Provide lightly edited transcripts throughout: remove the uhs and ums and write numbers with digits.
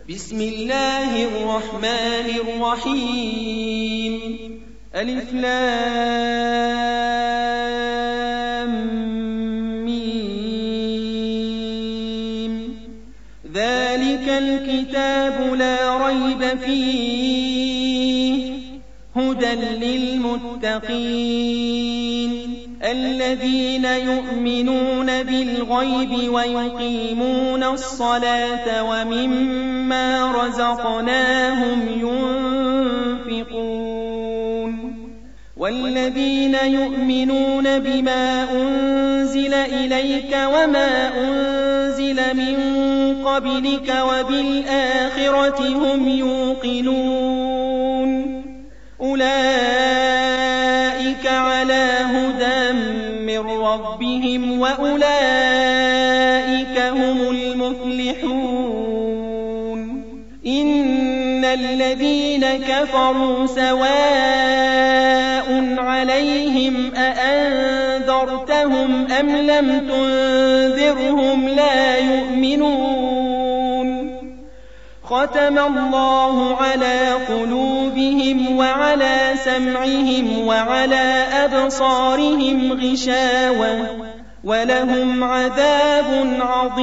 بسم الله الرحمن الرحيم ألف لام ميم ذلك الكتاب لا ريب فيه هدى للمتقين الذين يؤمنون بالغيب ويقيمون الصلاة ومما رزقناهم ينفقون والذين يؤمنون بما أنزل إليك وما أنزل من قبلك وبالآخرة هم يوقنون أولئك على هدى من ربهم وأولئك هم المفلحون إن الذين كفروا سواء عليهم أأنذرتهم أم لم تنذرهم لا يؤمنون ختم الله على قلوبهم وعلى سمعهم وعلى أبصارهم غشاوة ولهم عذاب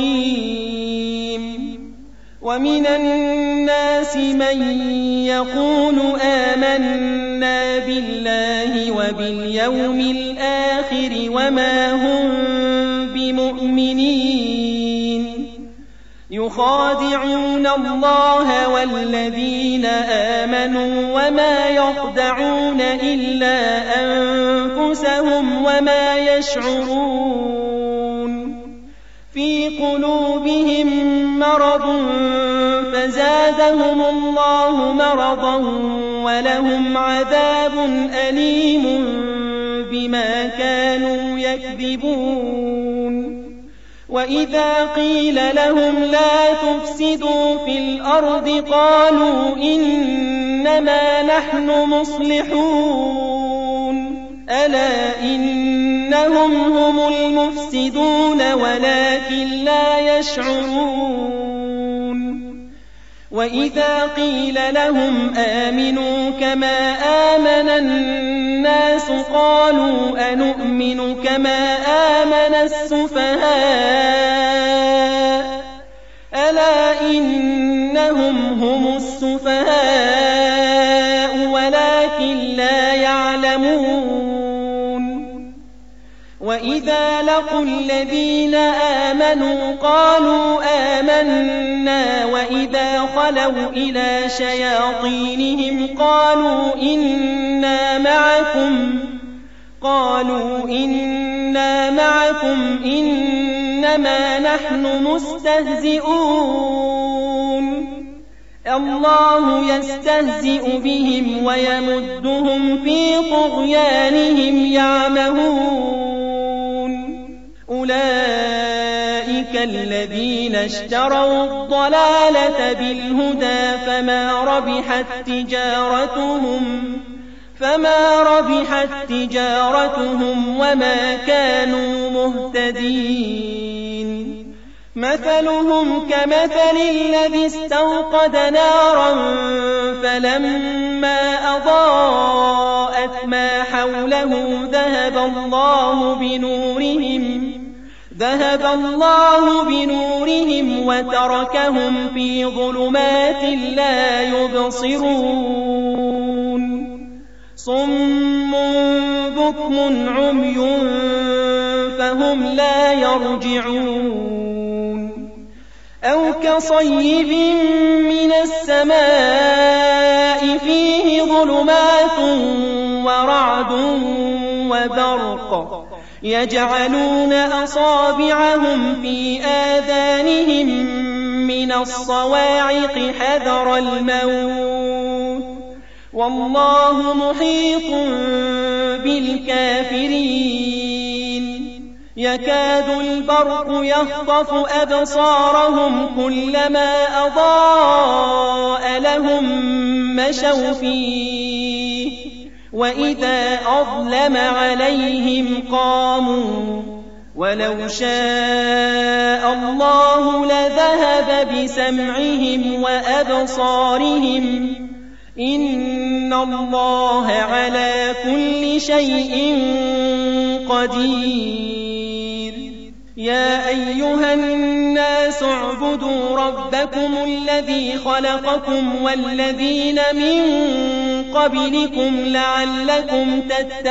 عظيم ومن الناس من يقول آمنا بالله وباليوم الآخر وما هم بمؤمنين يخادعون الله والذين آمنوا وما يخدعون إلا أنفسهم وما يشعرون في قلوبهم مرض فزادهم الله مرضا ولهم عذاب أليم بما كانوا يكذبون وإذا قيل لهم لا تفسدوا في الأرض قالوا إنما نحن مصلحون ألا إنهم هم المفسدون ولكن لا يشعرون وإذا قيل لهم آمنوا كما آمن الناس قالوا أنؤمن كما آمن السفهاء ألا إنهم هم السفهاء ولكن لا يعلمون وإذا لقوا الذين آمنوا قالوا آمنا وإذا خلوا إلى شياطينهم قالوا إنا معكم إنما نحن مستهزئون الله يستهزئ بهم ويمدهم في طغيانهم يعمهون أولئك الذين اشتروا الضلالة بالهدى فما ربحت تجارتهم وما كانوا مهتدين مثلهم كمثل الذي استوقد نارا فلما أضاءت ما حوله ذهب الله بنورهم وتركهم في ظلمات لا يبصرون صم بكم عمي فهم لا يرجعون أو كصيب من السماء فيه ظلمات ورعد وبرق يجعلون أصابعهم في آذانهم من الصواعق حذر الموت والله محيط بالكافرين يكاد البرق يخطف أبصارهم كلما أضاء لهم مشوا فيه وإذا أظلم عليهم قاموا ولو شاء الله لذهب بسمعهم وأبصارهم إن الله على كل شيء قدير يا أيها الناس اعبدوا ربكم الذي خلقكم والذين من قبلكم لعلكم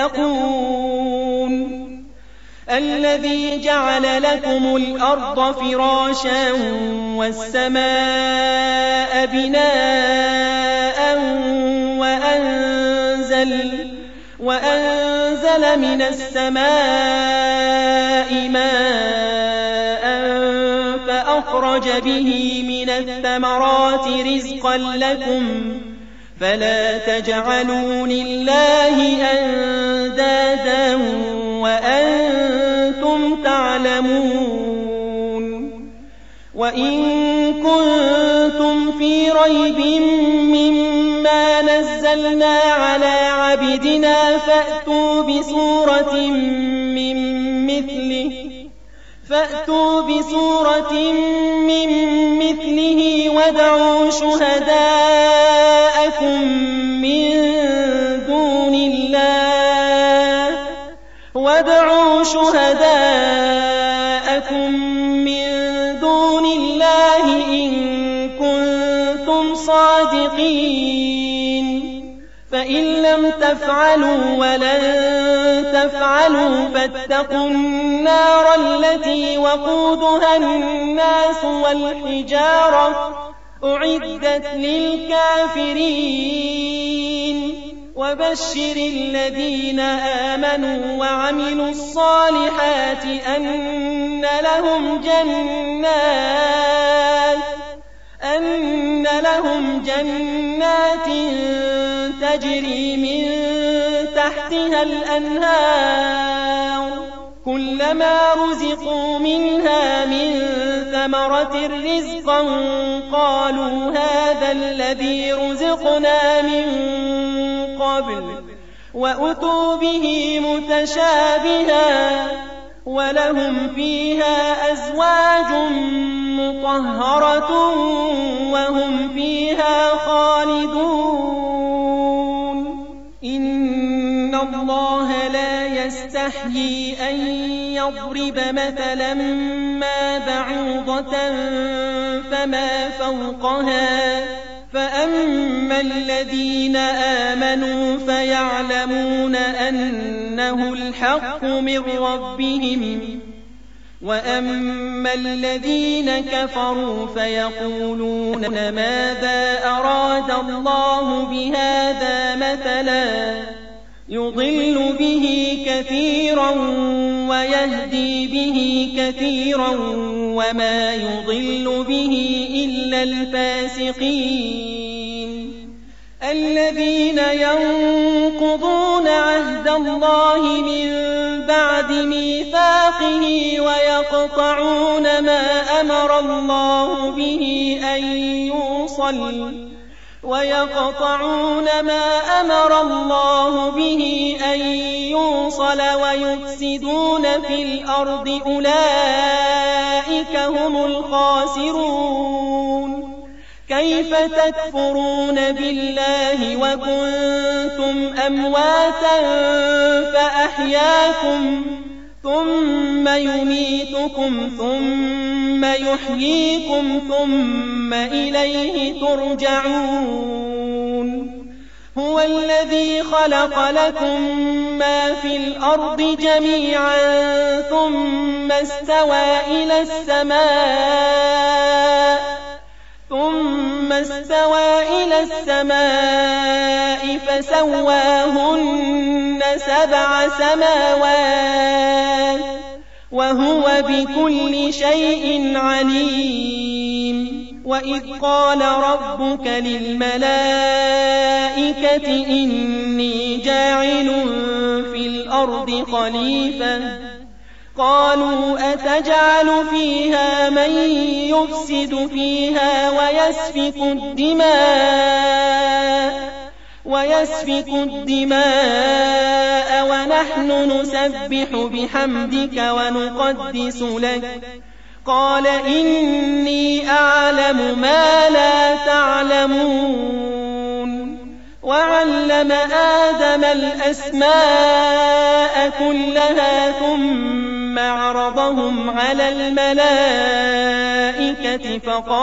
تتقون الذي جعل لكم الأرض فراشا والسماء بناء وأنزل من السماء ماء فأخرج به من الثمرات رزقا لكم فلا تجعلوا لله أندادا وأنتم تعلمون وإن كنتم في ريب مما نزلنا على عبدنا فأتوا بسورة من مثله وادعوا شهداءكم من دون الله إن كنتم صادقين فإن لم تفعلوا ولن تفعلوا فاتقوا النار التي وقودها الناس والحجارة أعدت للكافرين وبشر الذين آمنوا وعملوا الصالحات أن لهم جنات تجري من تحتها الأنهار كلما رزقوا منها من ثمرة رزقا قالوا هذا الذي رزقنا من قبل وأتوا به متشابها ولهم فيها أزواج مطهرة وهم فيها خالدون إن الله لا يستحيي أن يضرب مثلا ما بعوضة فما فوقها فأما الذين آمنوا فيعلمون أنه الحق من ربهم وأما الذين كفروا فيقولون ماذا أراد الله بهذا مثلا يضل به كثيرا ويهدي به كثيرا وما يضل به إلا الفاسقين الذين ينقضون عهد الله من بعد ميثاقه ويقطعون ما أمر الله به أن يوصل ويفسدون في الأرض أولئك هم الخاسرون كيف تكفرون بالله وكنتم أمواتا فأحياكم ثم يميتكم ثم يحييكم ثم إليه ترجعون هو الذي خلق لكم ما في الأرض جميعا ثم استوى إلى السماء فسواهن 7 سماوات وهو بكل شيء عليم وإذ قال ربك للملائكة إني جاعل في الأرض خليفة قالوا أتجعل فيها من يفسد فيها ويسفك الدماء ويسفك الدماء ونحن نسبح بحمدك ونقدس لك قال إني أعلم ما لا تعلمون وعلم آدم الأسماء كلها ثم عرضهم على الملائكة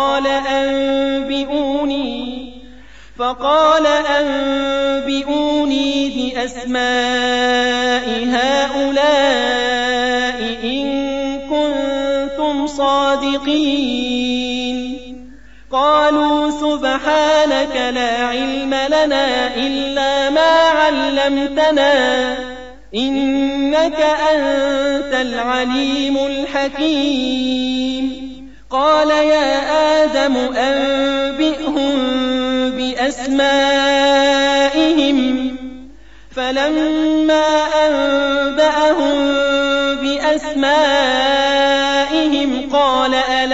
فقال أنبئوني بأسماء هؤلاء إن كنتم صادقين قالوا سبحانك لا علم لنا إلا ما علمتنا إنك أنت العليم الحكيم قال يا آدم أنبئهم بأسمائهم فلما أنبأهم بأسمائهم قال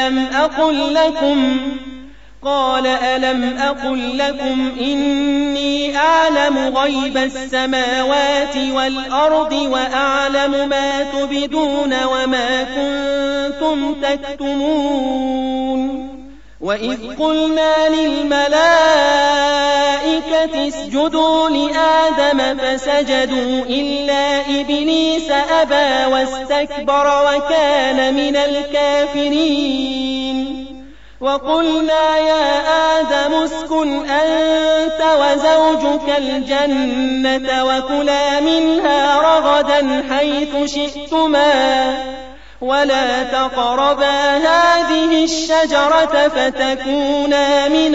ألم أقل لكم إني أعلم غيب السماوات والأرض وأعلم ما تبدون وما كنتم تكتمون وإذ قلنا للملائكة اسجدوا لآدم فسجدوا إلا إبليس أبى واستكبر وكان من الكافرين وقلنا يا آدم اسكن أنت وزوجك الجنة وكلا منها رغدا حيث شئتما ولا تقربا هذه الشجرة فتكونا من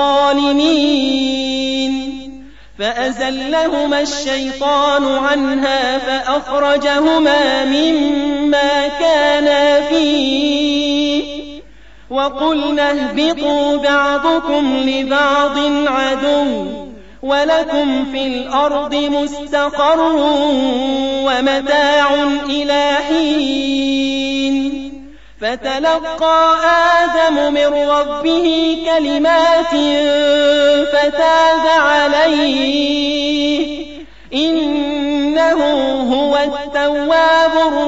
الظالمين فأزلهما الشيطان عنها فأخرجهما مما كانا فيه وقلنا اهبطوا بعضكم لبعض عدو ولكم في الأرض مستقر ومتاع إلى حين فتلقى آدم من ربه كلمات فتاب عليه إنه هو التواب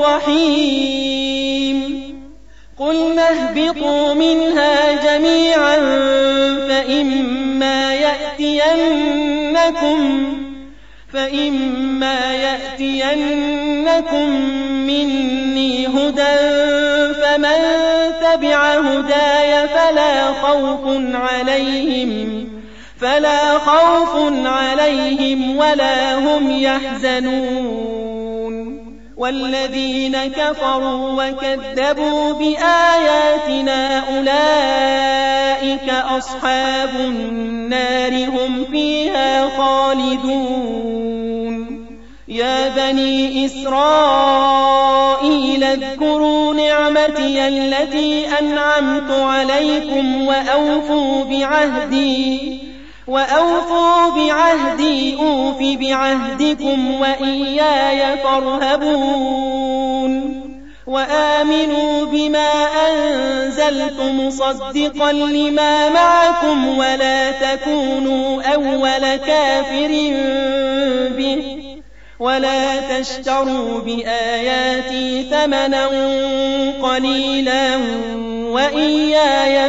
الرحيم قلنا اهبطوا منها جميعا فإما يأتينكم مني هدى فمن تبع هداي فلا خوف عليهم ولا هم يحزنون والذين كفروا وكذبوا بآياتنا أولئك أصحاب النار هم فيها خالدون يا بني إسرائيل اذكروا نعمتي التي أنعمت عليكم وأوفوا بعهدي أوف بعهدكم وإياي فارهبون وآمنوا بما أنزلت مصدقا لما معكم ولا تكونوا أول كافر به ولا تشتروا بآياتي ثمنا قليلا وإياي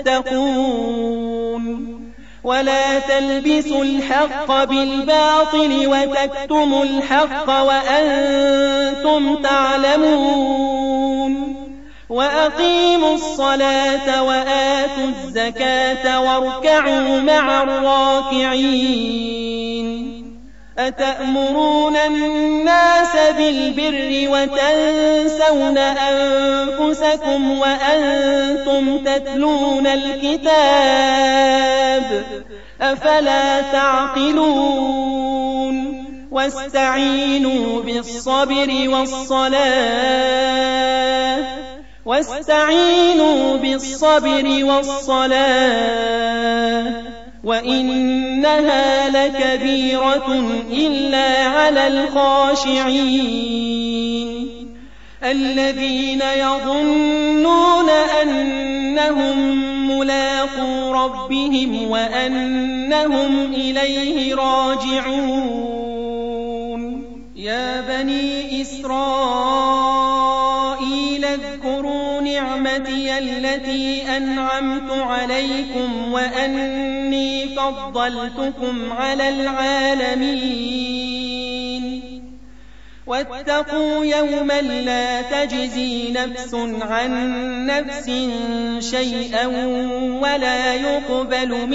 فاتقون ولا تلبسوا الحق بالباطل وتكتموا الحق وأنتم تعلمون وأقيموا الصلاة وآتوا الزكاة واركعوا مع الراكعين أتأمرون الناس بالبر وتنسون أنفسكم وأنتم تتلون الكتاب أفلا تعقلون واستعينوا بالصبر والصلاة وإنها لكبيرة إلا على الخاشعين الذين يظنون أنهم ملاقو ربهم وأنهم إليه راجعون يا بني إسرائيل اذكروا نعمتي التي أنعمت عليكم وأني فضلتكم على العالمين واتقوا يوما لا تجزي نفس عن نفس شيئا ولا يقبل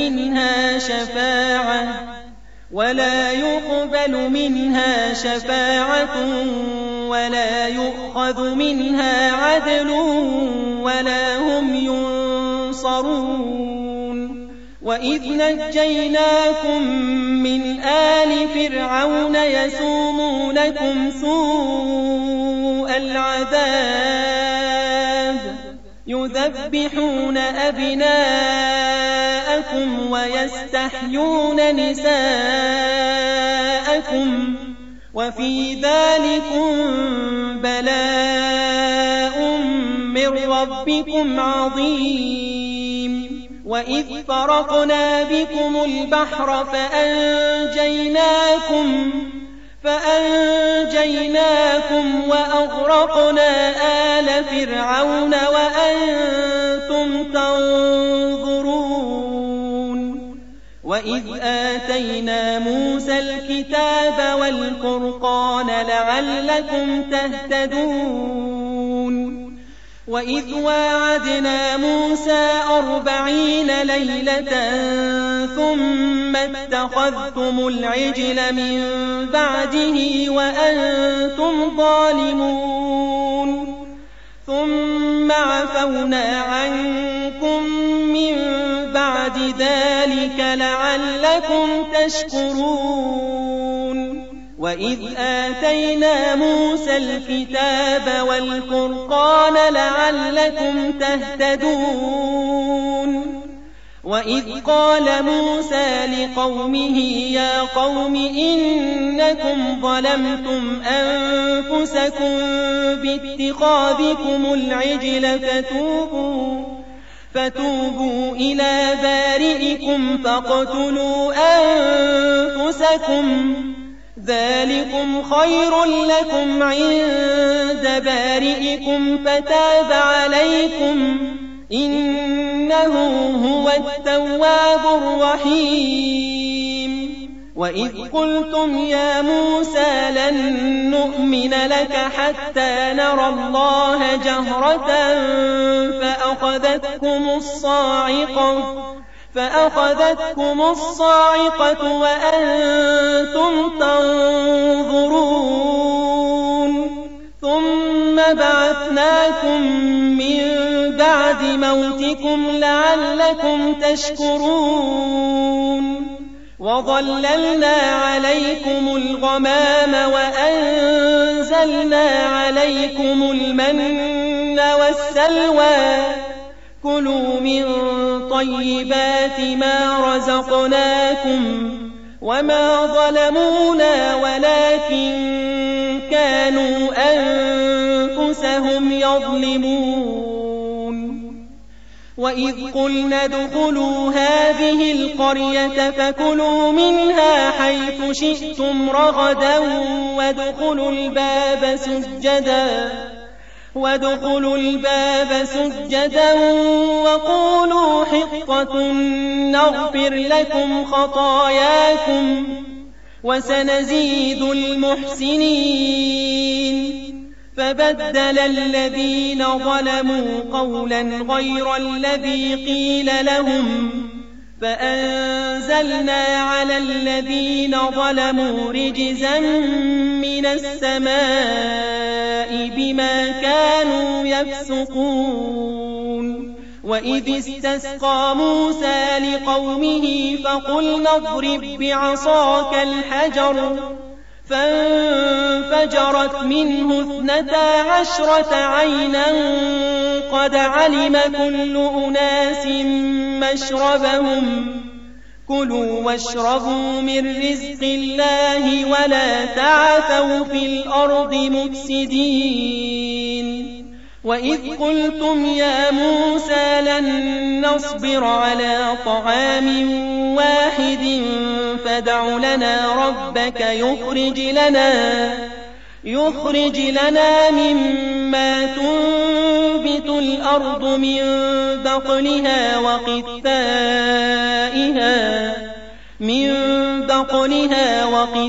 منها شفاعة ولا يؤخذ منها عدل ولا هم ينصرون وإذ نجيناكم من آل فرعون يسومونكم سوء العذاب يذبحون أبناءكم ويستحيون نساءكم وفي ذلكم بلاء من ربكم عظيم وإذ فرقنا بكم البحر فأنجيناكم وأغرقنا آل فرعون وأنتم تنظرون وإذ آتينا موسى الكتاب والفرقان لعلكم تهتدون وإذ واعدنا موسى 40 ليلة ثم اتخذتم العجل من بعده وأنتم ظالمون ثم عفونا عنكم من بعد ذلك لعلكم تشكرون وإذ آتينا موسى الكتاب والفرقان لعلكم تهتدون وإذ قال موسى لقومه يا قوم إنكم ظلمتم أنفسكم باتخاذكم العجل فتوبوا إلى بارئكم فاقتلوا أنفسكم ذلكم خير لكم عند بارئكم فتاب عليكم إنه هو التواب الرحيم وإذ قلتم يا موسى لن نؤمن لك حتى نرى الله جهرة فأخذتكم الصاعقة وأنتم تنظرون ثم بعثناكم من بعد موتكم لعلكم تشكرون وظللنا عليكم الغمام وأنزلنا عليكم المن والسلوى كلوا من طيبات ما رزقناكم وما ظلمونا ولكن كانوا أنفسهم يظلمون وإذ قلنا ادخلوا هذه القرية فكلوا منها حيث شئتم رغدا وادخلوا الباب سجدا وقولوا حطة نغفر لكم خطاياكم وسنزيد المحسنين فبدل الذين ظلموا قولا غير الذي قيل لهم فأنزلنا على الذين ظلموا رجزا من السماء بما كانوا يفسقون وإذ استسقى موسى لقومه فقلنا اضرب بعصاك الحجر فانفجرت منه 12 عينا قد علم كل أناس مشربهم كلوا واشربوا من رزق الله ولا تعثوا في الأرض مفسدين وإذ قلتم يا موسى لن نصبر على طعام واحد فادع لنا ربك يخرج لنا مما تنبت الأرض من بقلها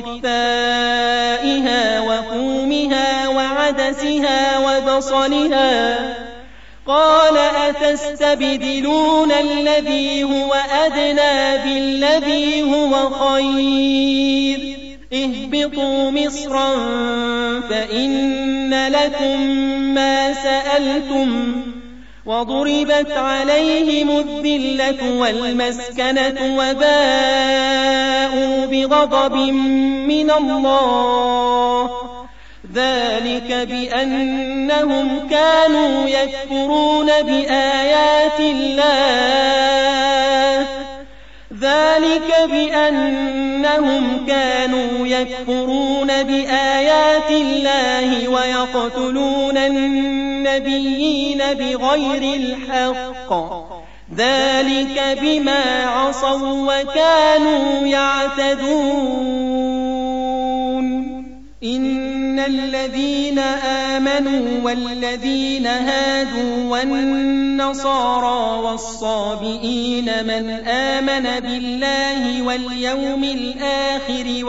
وقثائها وفومها وعدسها وبصلها قال أتستبدلون الذي هو أدنى بالذي هو خير اهبطوا مصرا فإن لكم ما سألتم وضربت عليهم الذلة والمسكنة وباءوا بغضب من الله ذلك بأنهم كانوا يكفرون بآيات الله ويقتلون النبيين بغير الحق ذلك بما عصوا وكانوا يعتدون إن الذين آمنوا والذين هادوا والنصارى والصابئين من آمن بالله واليوم الآخر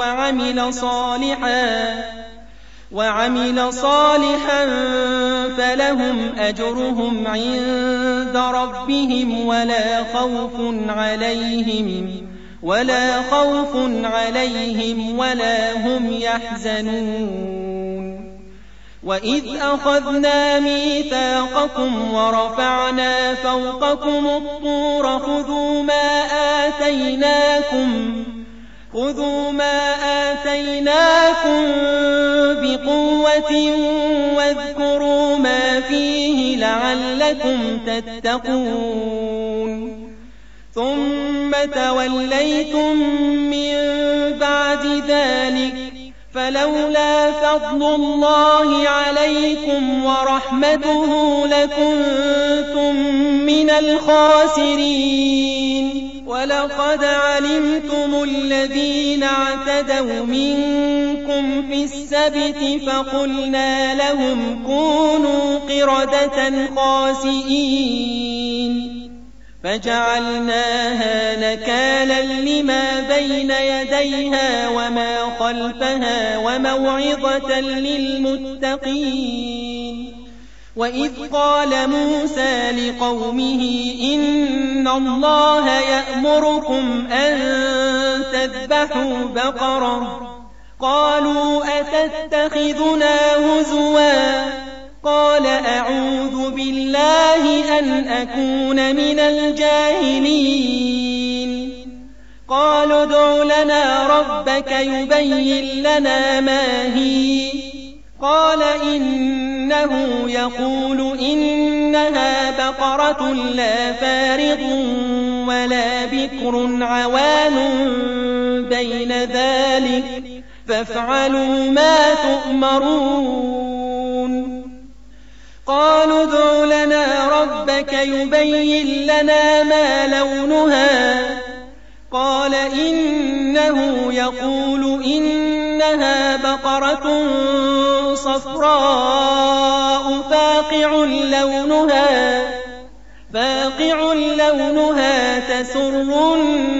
وعمل صالحا فلهم أجرهم عند ربهم ولا خوف عليهم ولا هم يحزنون وإذ أخذنا ميثاقكم ورفعنا فوقكم الطور خذوا ما آتيناكم بقوة واذكروا ما فيه لعلكم تتقون ثم توليتم من بعد ذلك فلولا فضل الله عليكم ورحمته لكنتم من الخاسرين ولقد علمتم الذين اعتدوا منكم في السبت فقلنا لهم كونوا قردة خاسئين فجعلناها نكالا لما بين يديها وما خلفها وموعظة للمتقين وإذ قال موسى لقومه إن الله يأمركم أن تذبحوا بقرة قالوا أتتخذنا هزوا قال أعوذ بالله أن أكون من الجاهلين قالوا ادع لنا ربك يبين لنا ما هي قال إنه يقول إنها بقرة لا فارض ولا بكر عوان بين ذلك فافعلوا ما تؤمرون قالوا ادع لنا ربك يبين لنا ما لونها قال إنه يقول إنها بقرة صفراء فاقع لونها تسر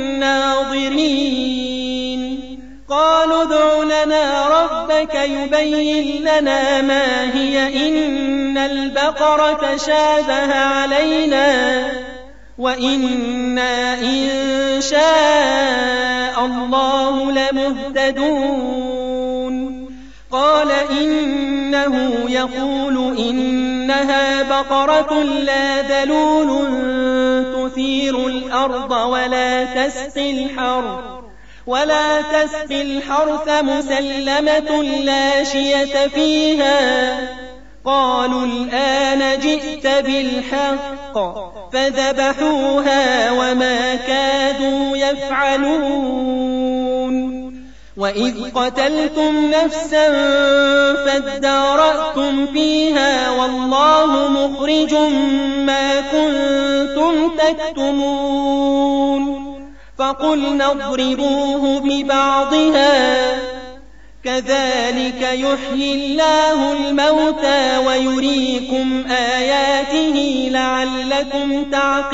الناظرين قالوا ادع لنا ربك يبين لنا ما هي إن البقرة شابه علينا وإنا إن شاء الله لمهتدون قال إنه يقول إنها بقرة لا ذلول تثير الأرض ولا تسقي الحرث مسلمة لا شية فيها قالوا الآن جئت بالحق فذبحوها وما كادوا يفعلون وإذ قتلتم نفسا فادارأتم فيها والله مخرج ما كنتم تكتمون فقلنا اضربوه ببعضها كذلك يحيي الله الموتى ويريكم آياته لعلكم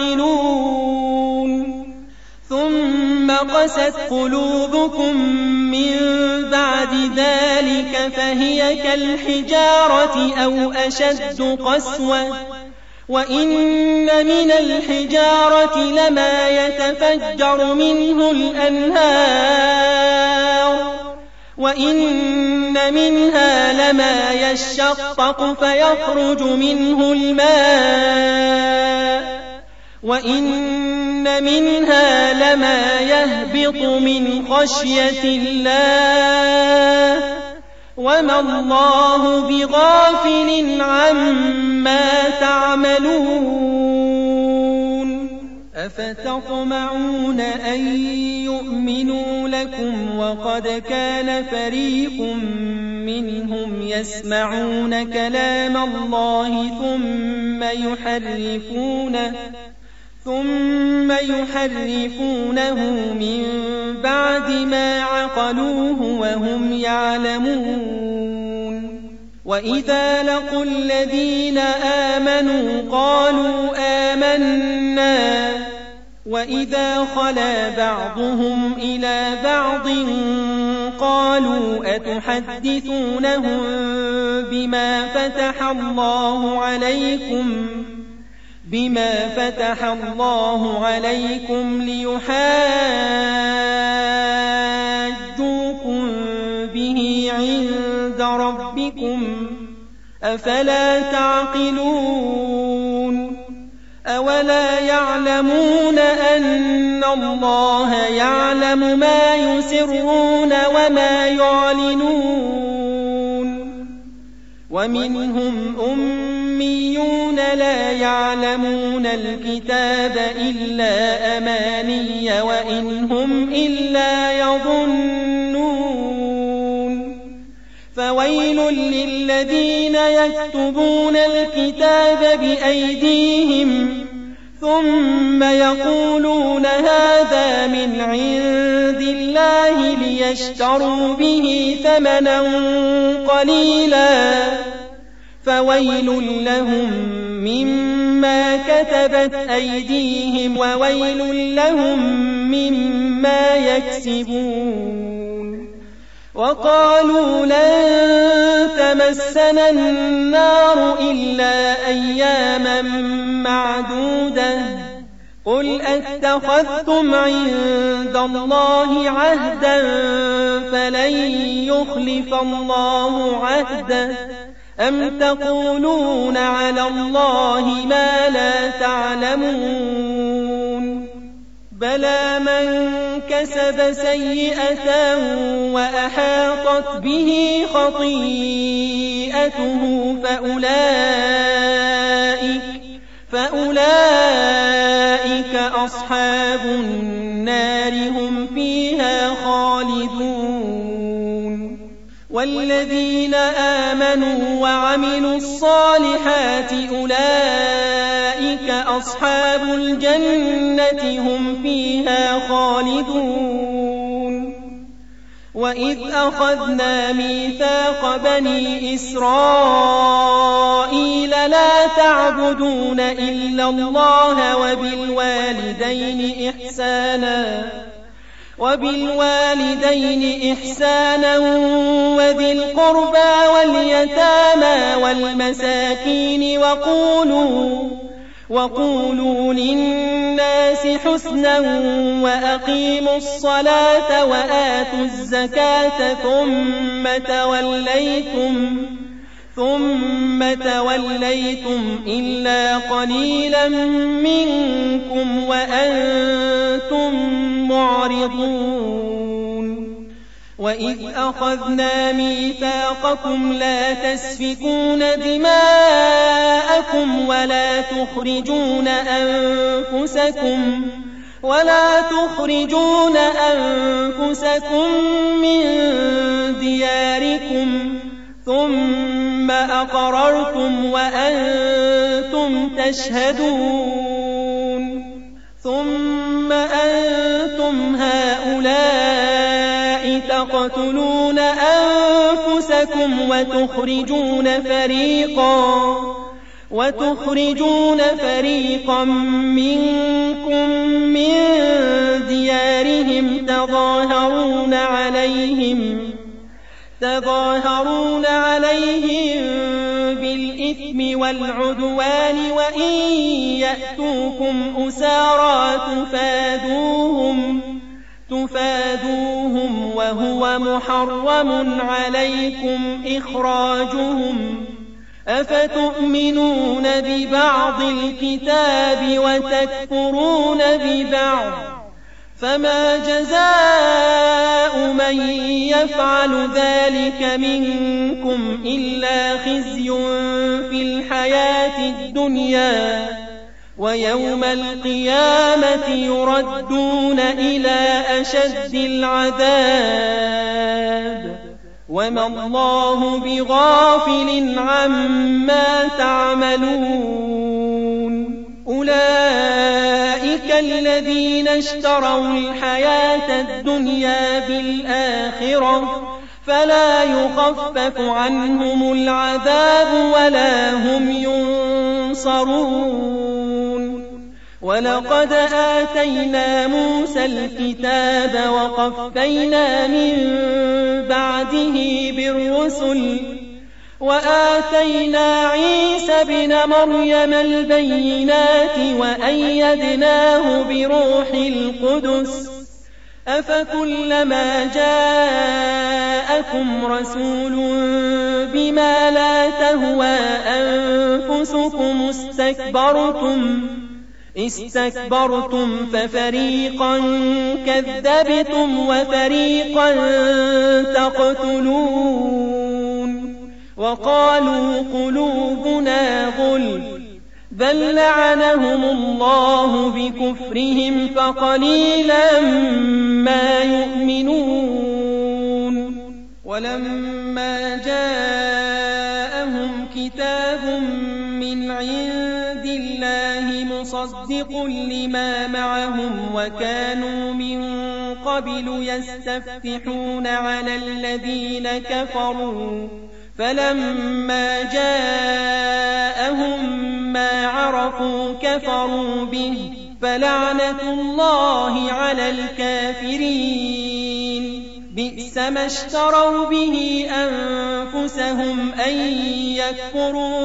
تعقلون ثم قست قلوبكم من بعد ذلك فهي كالحجارة أو أشد قسوة وإن من الحجارة لما يتفجر منه الأنهار وإن منها لما يشقق فيخرج منه الماء وإن منها لما يهبط من خشية الله وما الله بغافل عما تعملون أفتطمعون أن يؤمنوا لكم وقد كان فريق منهم يسمعون كلام الله ثم يحرفونه من بعد ما عقلوه وهم يعلمون وإذا لقوا الذين آمنوا قالوا آمنا وإذا خلا بعضهم إلى بعض قالوا أتحدثونهم بما فتح الله عليكم ليحاجوكم به عند ربكم أفلا تعقلون أولا يعلمون أن الله يعلم ما يسرون وما يعلنون ومنهم أميون لا يعلمون الكتاب إلا أماني وإن هم إلا يظنون فويل للذين يكتبون الكتاب بأيديهم ثم يقولون هذا من عند الله ليشتروا به ثمنا قليلا فويل لهم مما كتبت أيديهم وويل لهم مما يكسبون وقالوا لن تمسنا النار إلا أياما معدودة قل أتخذتم عند الله عهدا فلن يخلف الله عهده أم تقولون على الله ما لا تعلمون بلى من كسب سيئة وأحاطت به خطيئته فأولئك أصحاب النار هم فيها خالدون والذين آمنوا وعملوا الصالحات أولئك أصحاب الجنة هم فيها خالدون وإذ أخذنا ميثاق بني إسرائيل لا تعبدون إلا الله وبالوالدين إحسانا وذي القربى واليتامى والمساكين وقولوا للناس حسنا وأقيموا الصلاة وآتوا الزكاة ثم توليتم إلا قليلا منكم وأنتم معرضون وإذ أخذنا ميثاقكم لا تسفكون دماءكم ولا تخرجون أنفسكم ولا تخرجون أنفسكم من دياركم ثم أقررتم وأنتم تشهدون ثم أنتم هؤلاء تقتلون أنفسكم وتخرجون فريقا منكم من ديارهم تظاهرون عليهم بالإثم والعدوان وإن يأتوكم أسارى تفادوهم وهو محرم عليكم إخراجهم أفتؤمنون ببعض الكتاب وتكفرون ببعض فما جزاء من يفعل ذلك منكم إلا خزي في الحياة الدنيا ويوم القيامة يردون إلى أشد العذاب وما الله بغافل عما تعملون أولئك الذين اشتروا الحياة الدنيا بالآخرة فلا يخفف عنهم العذاب ولا هم ينصرون ولقد آتينا موسى الكتاب وقفينا من بعده بالرسل وآتينا عيسى ابن مريم البينات وأيدناه بروح القدس أفكلما جاءكم رسول بما لا تهوى أنفسكم استكبرتم ففريقا كذبتم وفريقا تقتلون وقالوا قلوبنا غلف بل لعنهم الله بكفرهم فقليلا ما يؤمنون ولما جاءهم كتاب من عند الله مصدق لما معهم وكانوا من قبل يستفتحون على الذين كفروا فلما جاءهم ما عرفوا كفروا به فلعنة الله على الكافرين بئس ما اشتروا به أنفسهم أن يكفروا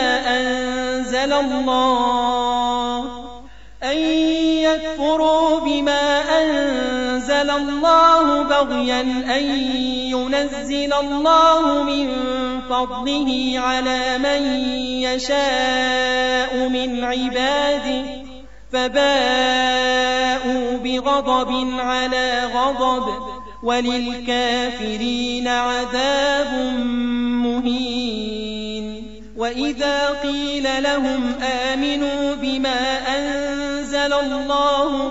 بما أنزل الله بغيا أن ينزل الله من فضله على من يشاء من عباده فباءوا بغضب على غضب وللكافرين عذاب مهين وإذا قيل لهم آمنوا بما أنزل الله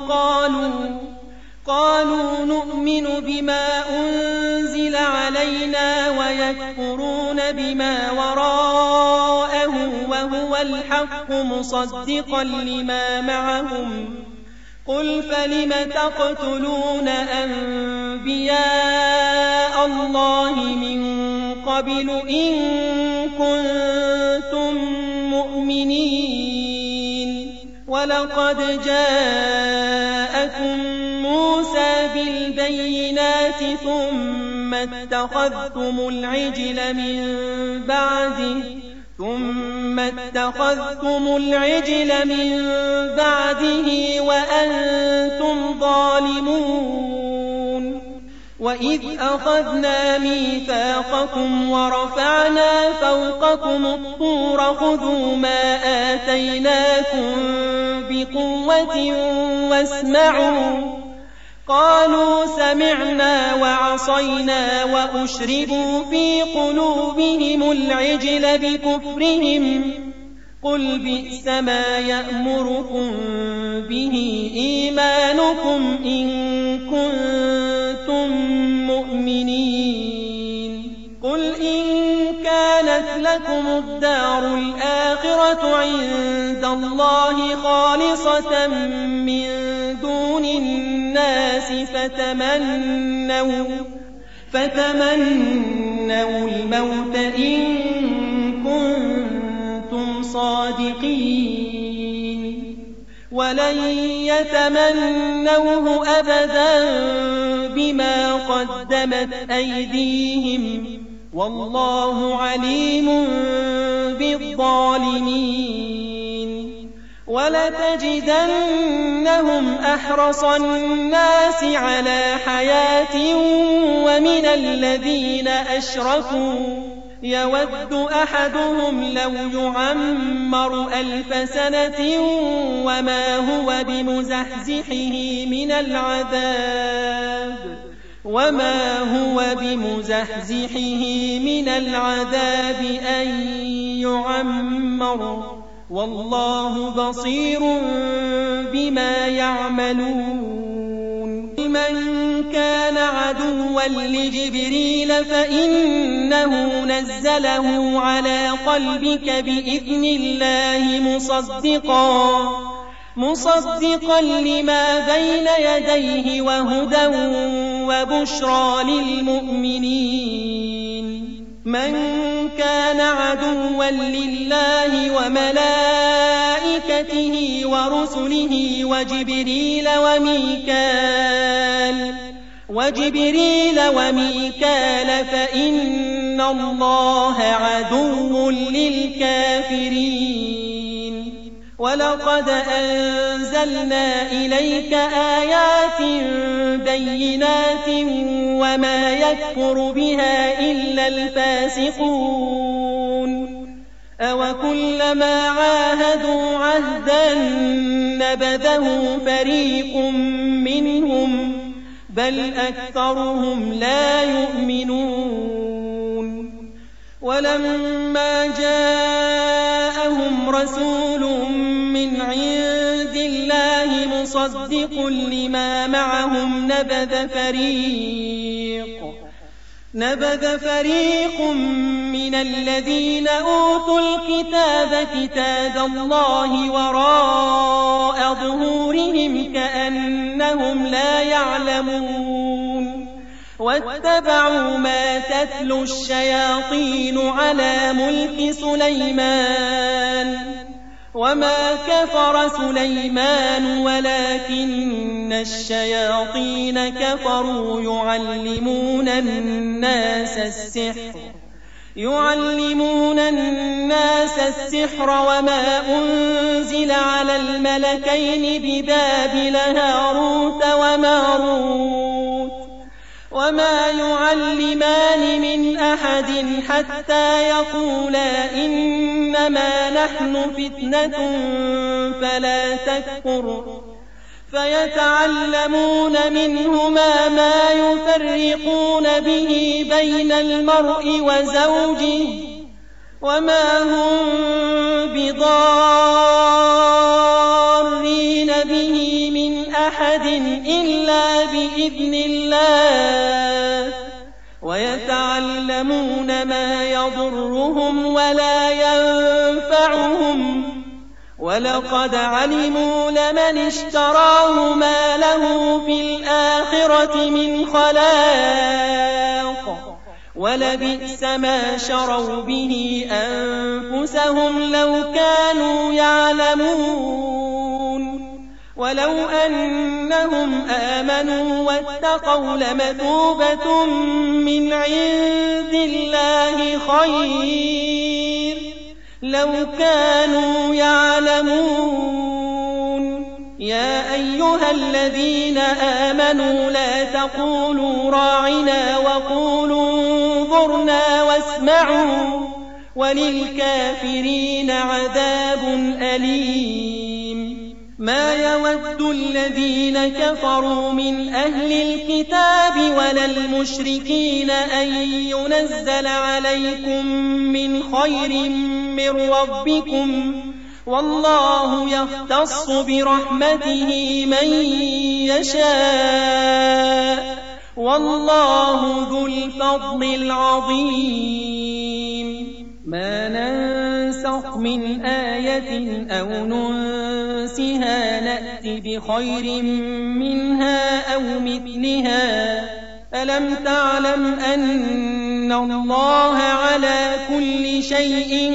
قالوا نؤمن بما أنزل علينا ويكفرون بما وراءه وهو الحق مصدقا لما معهم قل فلم تقتلون أنبياء الله من قبل إن كنتم مؤمنين ولقد جاءكم موسى بالبينات ثم اتخذتم العجل من بعده وأنتم ظالمون وإذ أخذنا ميثاقكم ورفعنا فوقكم الطور خذوا ما آتيناكم بقوة واسمعوا قالوا سمعنا وعصينا وأشربوا في قلوبهم العجل بكفرهم قل بئس ما يأمركم به إيمانكم إن كنتم مؤمنين قل إن كانت لكم الدار الآخرة عند الله خالصة من دون الناس فتمنوا الموت إن كنتم صادقين ولن يتمنوه أبدا بما قدمت أيديهم والله عليم بالظالمين ولتجدنهم أحرص الناس على حياة ومن الذين أشركوا يود أحدهم لو يعمر 1000 سنة وما هو بمزحزحه من العذاب أن يعمر والله بصير بما يعملون من كان عدوا لجبريل فإنه نزله على قلبك بإذن الله مصدقا لما بين يديه وهدى وبشرى للمؤمنين من كان عدوا لله وملائكته ورسله وجبريل وميكال فإن الله عدو للكافرين ولقد أنزلنا إليك آيات بينات وما يكفر بها إلا الفاسقون أوكلما عاهدوا عهدا نبذه فريق منهم بل أكثرهم لا يؤمنون ولما جاءهم رسول من عند الله مصدق لما معهم نبذ فريق من الذين أوتوا الكتاب كتاب الله وراء ظهورهم كأنهم لا يعلمون واتبعوا ما تتلو الشياطين على ملك سليمان وما كفر سليمان ولكن الشياطين كفروا يعلمون الناس السحر وما أنزل على الملكين ببابل هاروت وماروت وما يعلمان من أحد حتى يقولا إنما نحن فتنة فلا تكفر فيتعلمون منهما ما يفرقون به بين المرء وزوجه وما هم بضارين به من أحد إلا بإذن الله ويتعلمون ما يضرهم ولا ينفعهم ولقد علموا لمن اشتراه ما له في الآخرة من خلاق ولبئس ما شروا به أنفسهم لو كانوا يعلمون ولو أنهم آمنوا واتقوا لمثوبة من عند الله خير لو كانوا يعلمون يا أيها الذين آمنوا لا تقولوا راعنا وقولوا انظرنا واسمعوا وللكافرين عذاب أليم ما يود الذين كفروا من أهل الكتاب ولا المشركين أن ينزل عليكم من خير من ربكم والله يختص برحمته من يشاء والله ذو الفضل العظيم ما ننسخ من آية أو ننسها نأت بخير منها أو مثلها ألم تعلم أن الله على كل شيء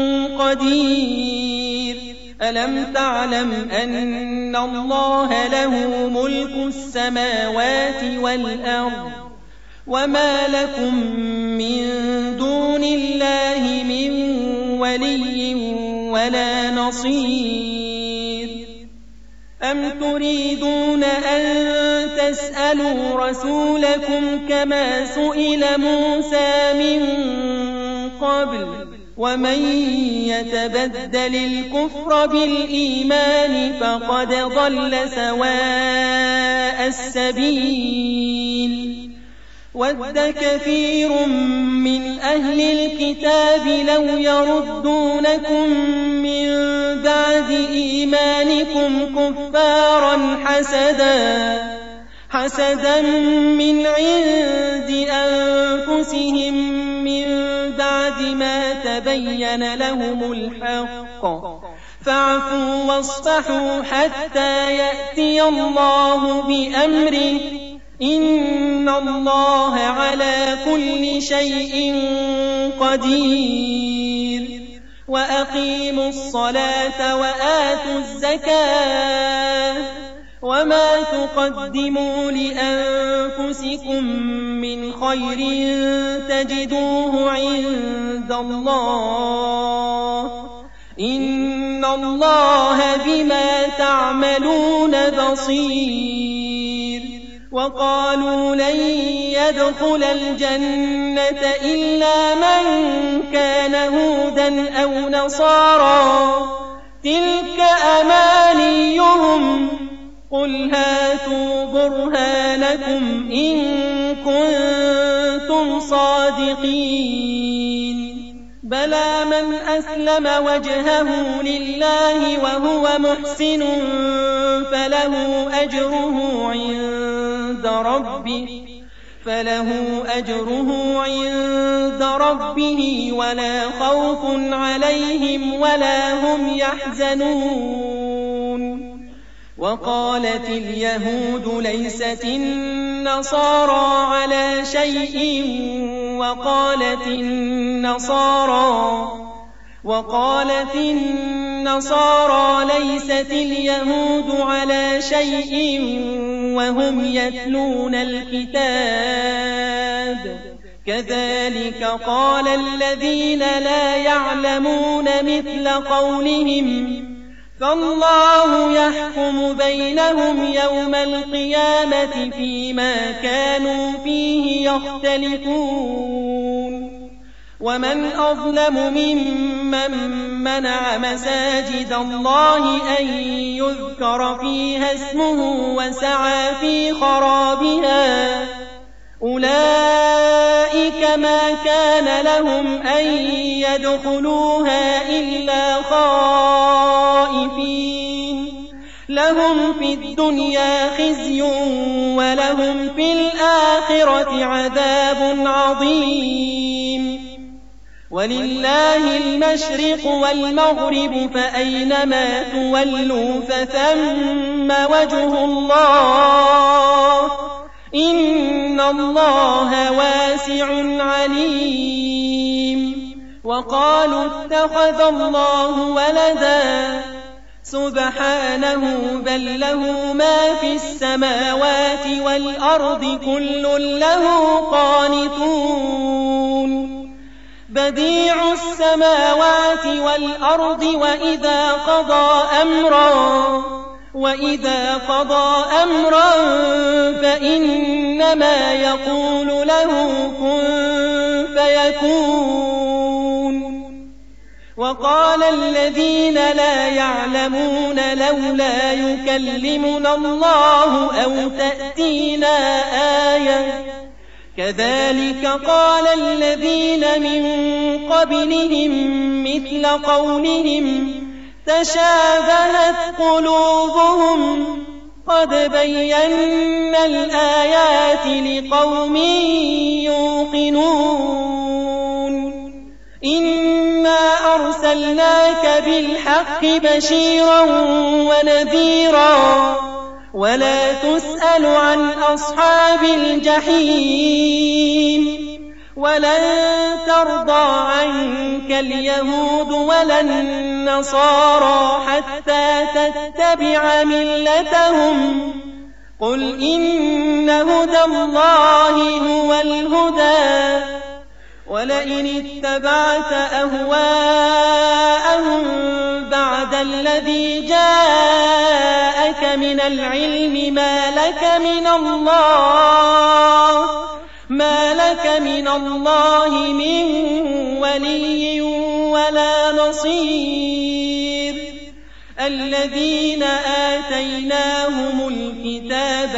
قدير ألم تعلم أن الله له ملك السماوات والأرض وما لكم من دون الله من ولي ولا نصير أم تريدون أن تسألوا رسولكم كما سئل موسى من قبل ومن يتبدل الكفر بالإيمان فقد ضل سواء السبيل ود كثير من أهل الكتاب لو يردونكم من بعد إيمانكم كفارا حسدا من عند أنفسهم من بعد ما تبين لهم الحق فاعفوا واصفحوا حتى يأتي الله بأمره إن الله على كل شيء قدير وأقيموا الصلاة وآتوا الزكاة وما تقدموا لأنفسكم من خير تجدوه عند الله إن الله بما تعملون بصير وقالوا لن يدخل الجنة إلا من كان هودا أو نصارى تلك أمانيهم قل هاتوا برهانكم إن كنتم صادقين بلى من أسلم وجهه لله وهو محسن فله أجره عند ربه ولا خوف عليهم ولا هم يحزنون وقالت اليهود ليست النصارى على شيء وقالت النصارى ليست اليهود على شيء وهم يتلون الكتاب كذلك قال الذين لا يعلمون مثل قولهم فالله يحكم بينهم يوم القيامة فيما كانوا فيه يختلفون ومن أظلم ممن منع مساجد الله أن يذكر فيها اسمه وسعى في خرابها أولئك ما كان لهم أن يدخلوها إلا خائفين لهم في الدنيا خزي ولهم في الآخرة عذاب عظيم ولله المشرق والمغرب فأينما تولوا فثم وجه الله إن الله واسع عليم وقالوا اتخذ الله ولدا سبحانه بل له ما في السماوات والأرض كل له قانتون بديع السماوات والأرض وإذا قضى أمرا فإنما يقول له كن فيكون وقال الذين لا يعلمون لولا يكلمنا الله أو تأتينا آية كذلك قال الذين من قبلهم مثل قولهم تشابهت قلوبهم قد بينا الآيات لقوم يوقنون إنا أرسلناك بالحق بشيرا ونذيرا ولا تسأل عن أصحاب الجحيم ولن ترضى عنك اليهود ولا النصارى حتى تتبع ملتهم قل إن هدى الله هو الهدى ولئن اتبعت أهواءهم بعد الذي جاءك من العلم ما لك من الله من ولي ولا نصير الذين آتيناهم الكتاب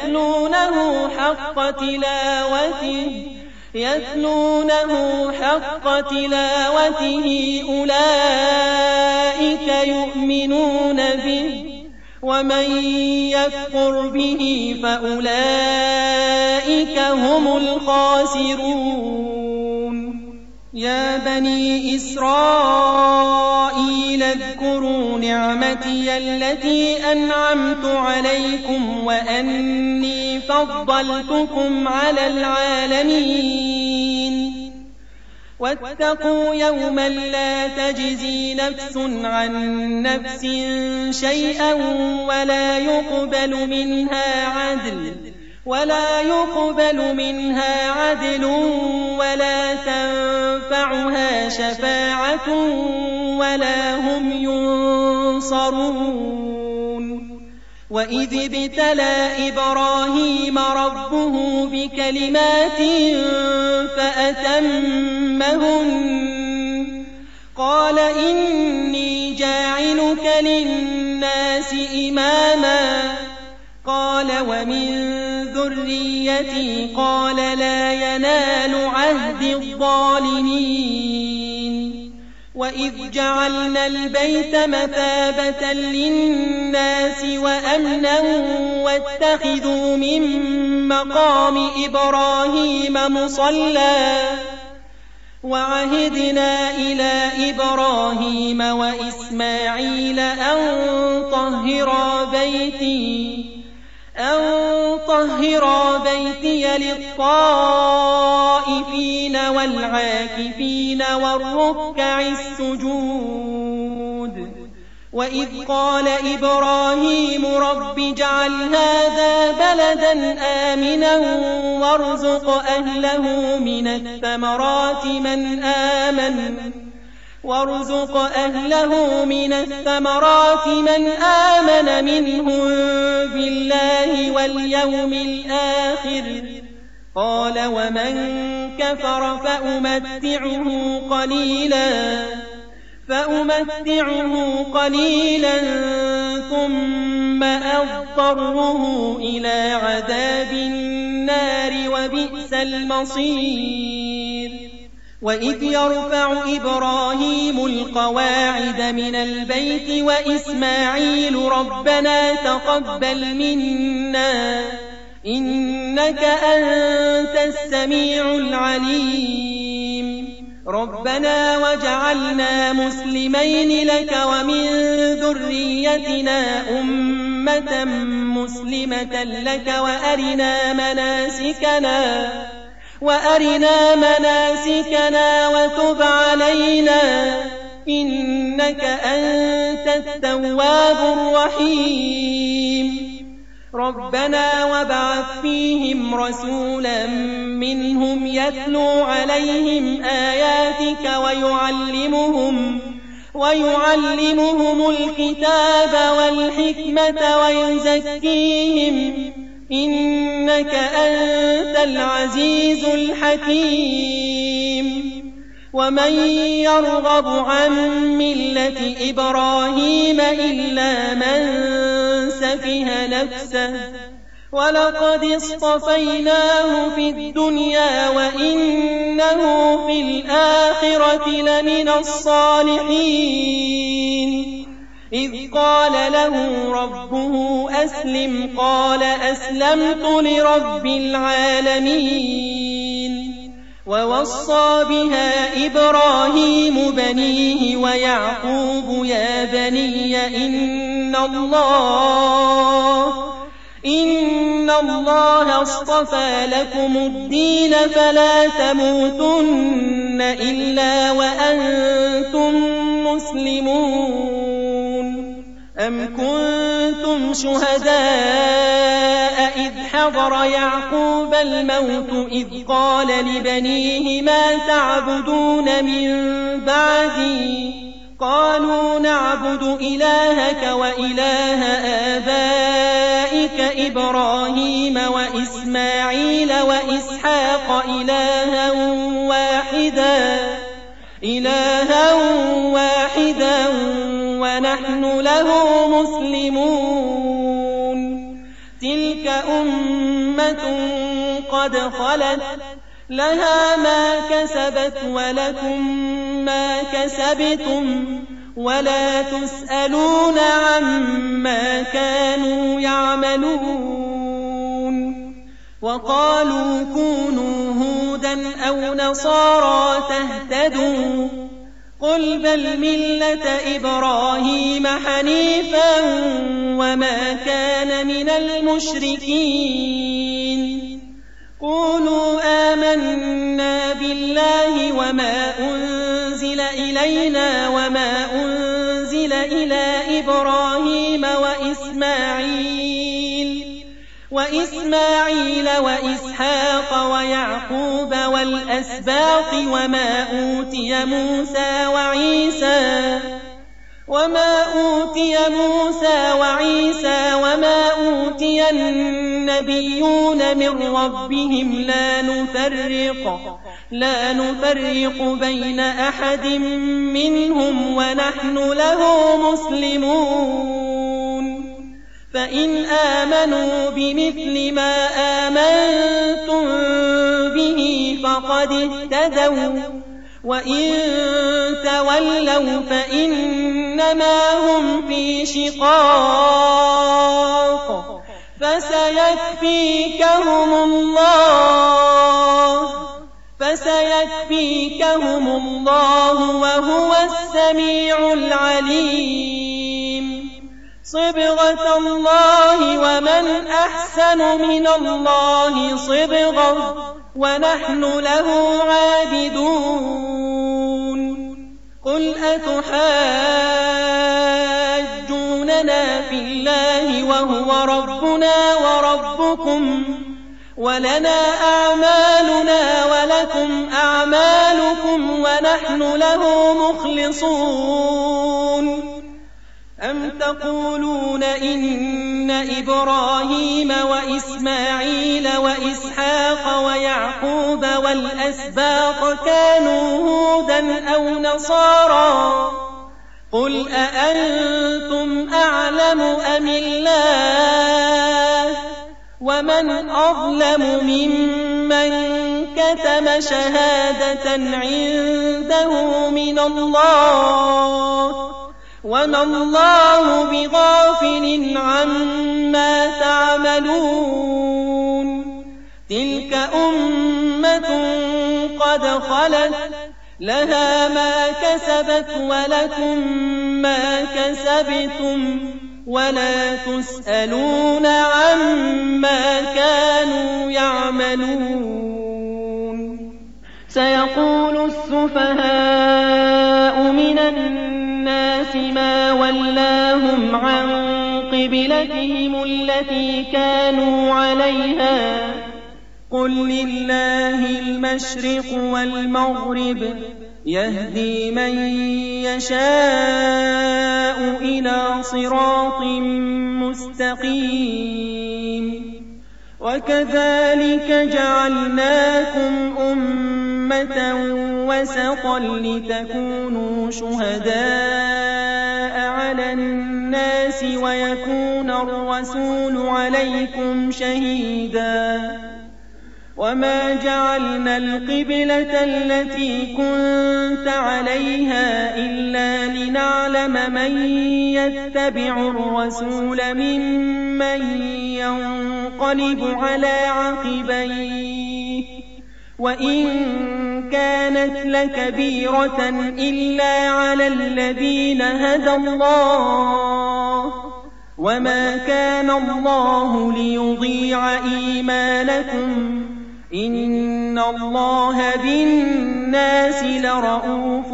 يتلونه حق تلاوته أولئك يؤمنون به ومن يكفر به فأولئك هم الخاسرون يا بني إسرائيل اذكروا نعمتي التي أنعمت عليكم وأني فضلتكم على العالمين واتقوا يوما لا تجزي نفس عن نفس شيئا ولا يقبل منها عدل ولا تنفعها شفاعة ولا هم ينصرون وإذ ابتلى إبراهيم ربه بكلمات فأتمهن قال إني جاعلك للناس إماما قال ومن ذريتي قال لا ينال عهد الظالمين وإذ جعلنا البيت مثابة للناس وأمنا واتخذوا من مقام إبراهيم مصلى وعهدنا إلى إبراهيم وإسماعيل أن طهرا بيتي للطائفين والعاكفين والركع السجود وإذ قال إبراهيم رب اجعل هذا بلدا آمنا وارزق أهله من الثمرات من آمن منهم بالله واليوم الآخر قال ومن كفر فأمتعه قليلا ثم أضطره إلى عذاب النار وبئس المصير وإذ يرفع إبراهيم القواعد من البيت وإسماعيل ربنا تقبل منا إنك أنت السميع العليم ربنا وجعلنا مسلمين لك ومن ذريتنا أمة مسلمة لك وأرنا مناسكنا وتب علينا إنك أنت التواب الرحيم ربنا وابعث فيهم رسولا منهم يتلو عليهم آياتك ويعلمهم الكتاب والحكمة ويزكيهم إنك أنت العزيز الحكيم ومن يرغب عن ملة إبراهيم إلا من سفه نفسه ولقد اصطفيناه في الدنيا وإنه في الآخرة لمن الصالحين إذ قال له ربه أسلم قال أسلمت لرب العالمين ووصى بها إبراهيم بنيه ويعقوب يا بني إن الله اصطفى لكم الدين فلا تموتن إلا وأنتم مسلمون أم كنتم شهداء إذ حضر يعقوب الموت إذ قال لبنيه ما تعبدون من بعدي قالوا نعبد إلهك وإله آبائك إبراهيم وإسماعيل وإسحاق إلها واحدا ونحن له مسلمون تلك أمة قد خلت لها ما كسبت ولكم ما كسبتم ولا تسألون عما كانوا يعملون وقالوا كونوا هودا أو نصارى تهتدوا قل بل ملة إبراهيم حنيفا وما كان من المشركين قولوا آمنا بالله وما أنزل إلينا وما أنزل إلى إبراهيم وإسماعيل وإسحاق ويعقوب والأسباط وما أوتي موسى وعيسى وما أوتي النبيون من ربهم لا نفرق بين أحد منهم ونحن له مسلمون فإن آمنوا بمثل ما آمنتم به فقد اهتدوا وإن تولوا فإنما هم في شقاق فسيكفيكهم الله وهو السميع العليم صبغة الله ومن أحسن من الله صبغة ونحن له عابدون قل أتحاجوننا في الله وهو ربنا وربكم ولنا أعمالنا ولكم أعمالكم ونحن له مخلصون أم تقولون إن إبراهيم وإسماعيل وإسحاق ويعقوب والأسباط كانوا هودا أو نصارى قل أأنتم أعلم أم الله ومن أظلم ممن كتم شهادة عنده من الله وما الله بغافل عما تعملون تلك أمة قد خلت لها ما كسبت ولكم ما كسبتم ولا تسألون عما كانوا يعملون سيقول السفهاء من الناس ما ولاهم عن قبلتهم التي كانوا عليها قل لله المشرق والمغرب يهدي من يشاء إلى صراط مستقيم وكذلك جعلناكم أمة وسطا لتكونوا شهداء على الناس ويكون الرسول عليكم شهيدا وما جعلنا القبلة التي كنت عليها إلا لنعلم من يتبع الرسول ممن ينقلب على عقبيه وإن كانت لكبيرة إلا على الذين هدى الله وما كان الله ليضيع إيمانكم إن الله بالناس لرءوف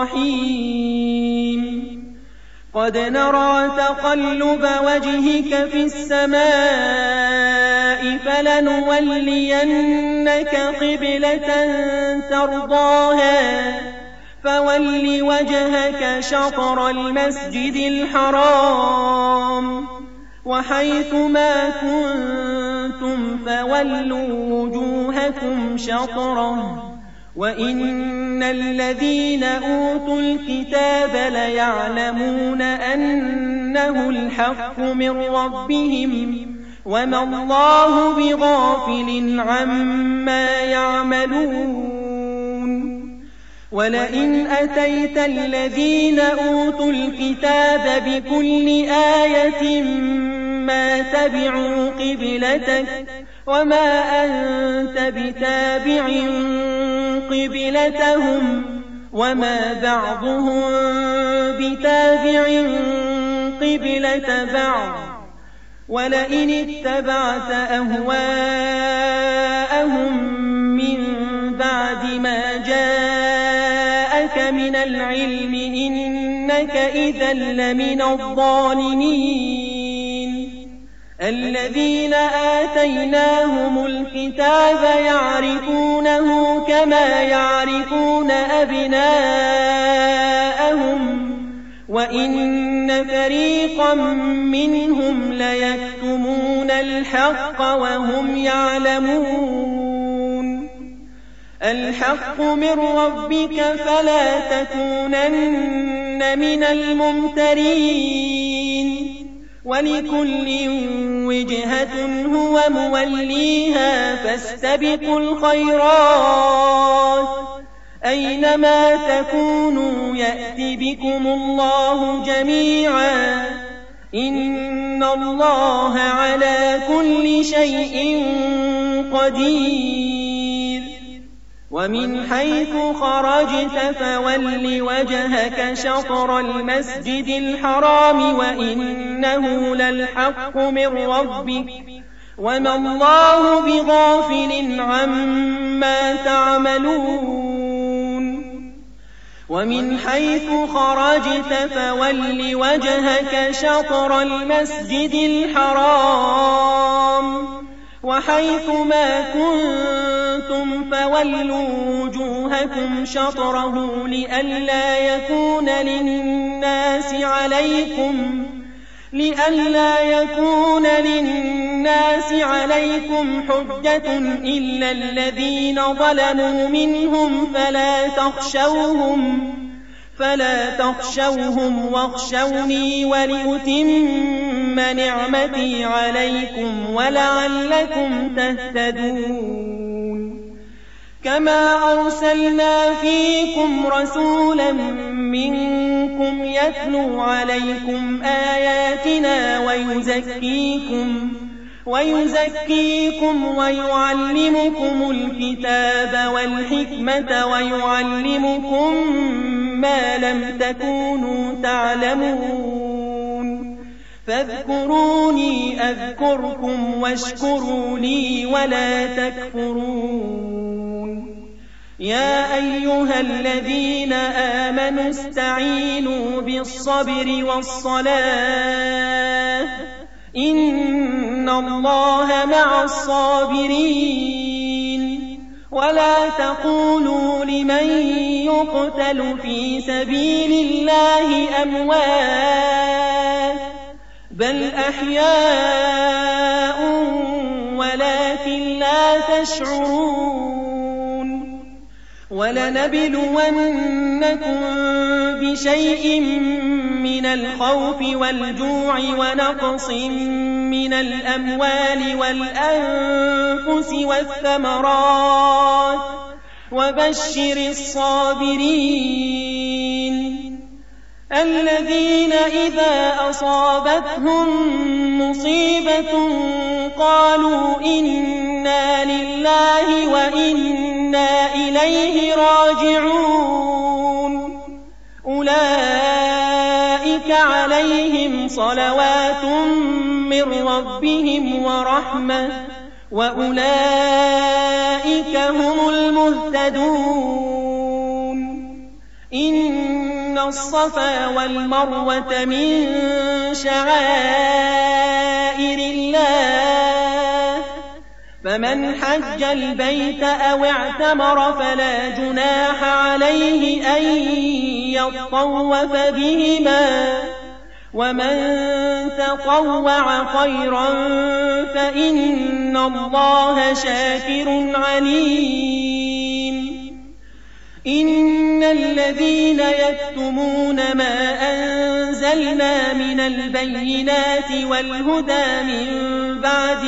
رحيم قد نرى تقلب وجهك في السماء فلنولينك قبلة ترضاها فول وجهك شطر المسجد الحرام وحيث ما كنتم فولوا وجوهكم شطره وإن الذين أوتوا الكتاب ليعلمون أنه الحق من ربهم وما الله بغافل عما يعملون ولئن أتيت الذين أوتوا الكتاب بكل آية ما تبعوا قبلتك وما أنت بتابع قبلتهم وما بعضهم بتابع قبلة بعض ولئن اتبعت أهواءهم من بعد ما جاءك من العلم إنك إذا لمن الظالمين الذين آتيناهم الكتاب يعرفونه كما يعرفون أبناءهم وإن فريقا منهم ليكتمون الحق وهم يعلمون الحق من ربك فلا تكونن من الممترين ولكل وجهة هو موليها فاستبقوا الخيرات أينما تكونوا يأت بكم الله جميعا إن الله على كل شيء قدير ومن حيث خرجت فول وجهك شطر المسجد الحرام وإنه للحق من ربك وما الله بغافل عما تعملون ومن حيث خرجت فول وجهك شطر المسجد الحرام وحيث ما كنتم فولوا وجوهكم شطره لئلا يكون للناس عليكم حجة إلا الذين ظلموا منهم فلا تخشوهم واخشوني ولأتم نعمتي عليكم ولعلكم تهتدون كما أرسلنا فيكم رسولا منكم يتلو عليكم آياتنا ويزكيكم ويعلمكم الكتاب والحكمة ويعلمكم ما لم تكونوا تعلمون فاذكروني أذكركم واشكروا لي ولا تكفرون يا أيها الذين آمنوا استعينوا بالصبر والصلاة إن الله مع الصابرين ولا تقولوا لمن يقتل في سبيل الله أموات بل أحياء ولكن لا تشعرون ولنبلونكم بشيء من الخوف والجوع ونقص من الأموال والأنفس الأنفس والثمرات وبشر الصابرين الذين إذا أصابتهم مصيبة قالوا إنا لله وإنا إليه راجعون أولئك عليهم صلوات من ربهم ورحمة وأولئك هم المهتدون إن الصفا والمروة من شعائر الله فمن حج البيت أو اعتمر فلا جناح عليه أن يطوف بهما ومن تطوع خيرا فإن الله شاكر عليم إن الذين يكتمون ما أنزلنا من البينات والهدى من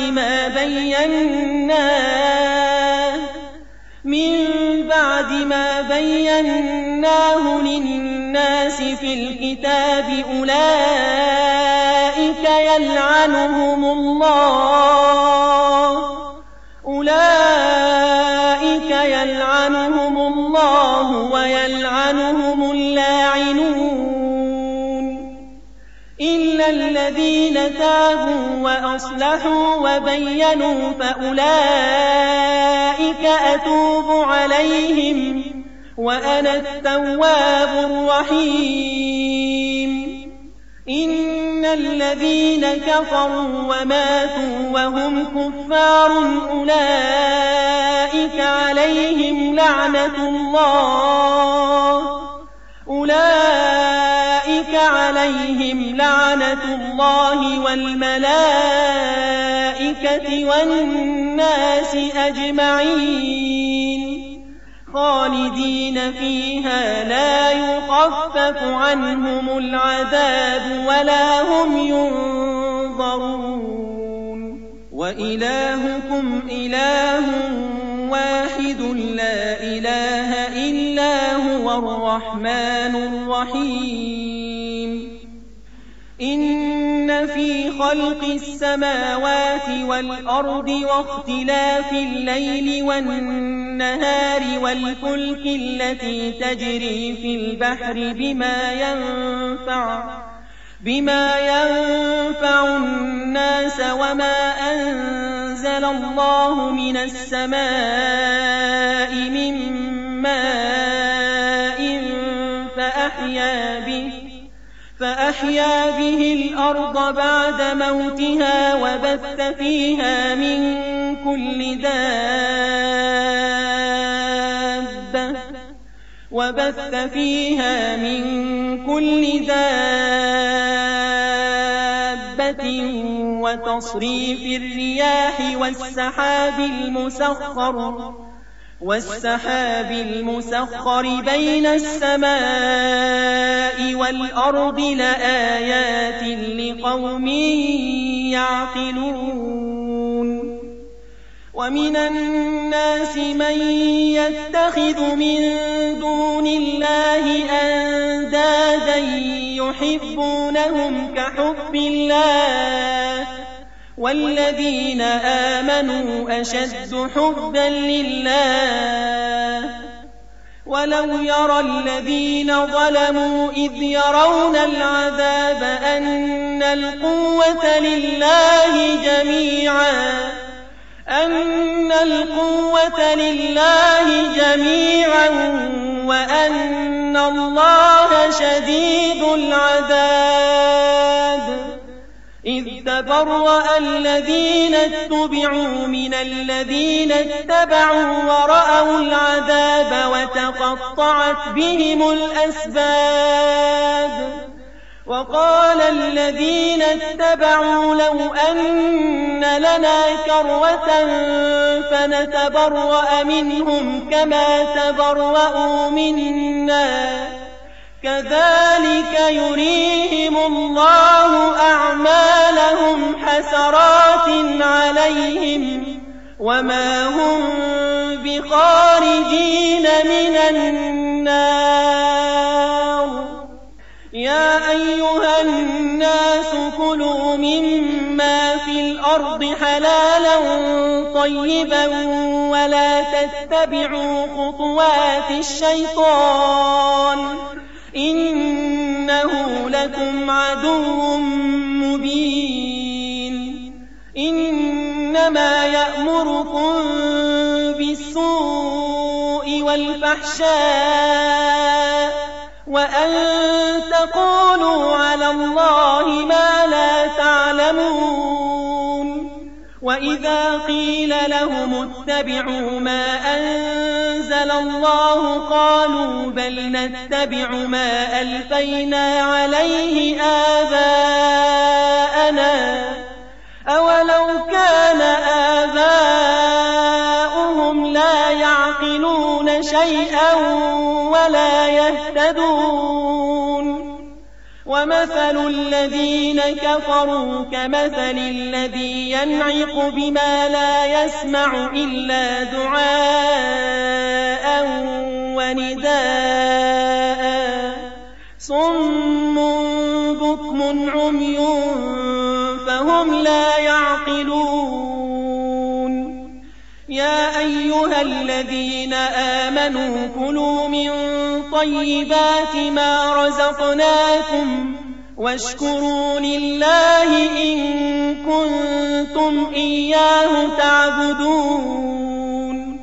بعد ما بيناه للناس في الكتاب أولئك يلعنهم الله ويلعنهم اللاعنون إلا الذين تابوا وأصلحوا وبينوا فأولئك أتوب عليهم وأنا التواب الرحيم إن الذين كفروا وماتوا وهم كفار أولئك عليهم لعنة الله والملائكة والناس أجمعين خالدين فيها لا يخفف عنهم العذاب ولا هم ينظرون وإلهكم إله واحد لا إله إلا هو الرحمن الرحيم إن في خلق السماوات والأرض واختلاف الليل والنهار والفلك التي تجري في البحر بما ينفع الناس وما أنزل الله من السماء من ماء فأحيا به الأرض بعد موتها وبث فيها من كل دابة وتصريف الرياح والسحاب المسخر بين السماء والأرض لآيات لقوم يعقلون ومن الناس من يتخذ من دون الله أندادا يحبونهم كحب الله والذين آمنوا أشد حبا لله ولو يرى الذين ظلموا إذ يرون العذاب أن القوة لله جميعا وأن الله شديد العذاب إذ تبرأ الذين اتبعوا من الذين اتبعوا ورأوا العذاب وتقطعت بهم الأسباب وقال الذين اتبعوا لو أن لنا كرة فنتبرأ منهم كما تبرأوا منا كذلك يريهم الله أعمالهم حسرات عليهم وما هم بخارجين من النار. يا أيها الناس كلوا مما في الأرض حلالا طيبا ولا تتبعوا خطوات الشيطان إنه لكم عدو مبين. إنما يأمركم بالسوء والفحشاء وأن تقولوا على الله ما لا تعلمون. وإذا قيل لهم اتبعوا ما أنزل الله قالوا بل نتبع ما ألفينا عليه آباءنا أولو كان آباؤهم لا يعقلون شيئا ولا يهتدون. ومثل الذين كفروا كمثل الذي ينعق بما لا يسمع إلا دعاء ونداء صم بكم عمي فهم لا يعقلون. يا أيها الذين آمنوا كلوا من طيبات ما رزقناكم واشكروا لله إن كنتم إياه تعبدون.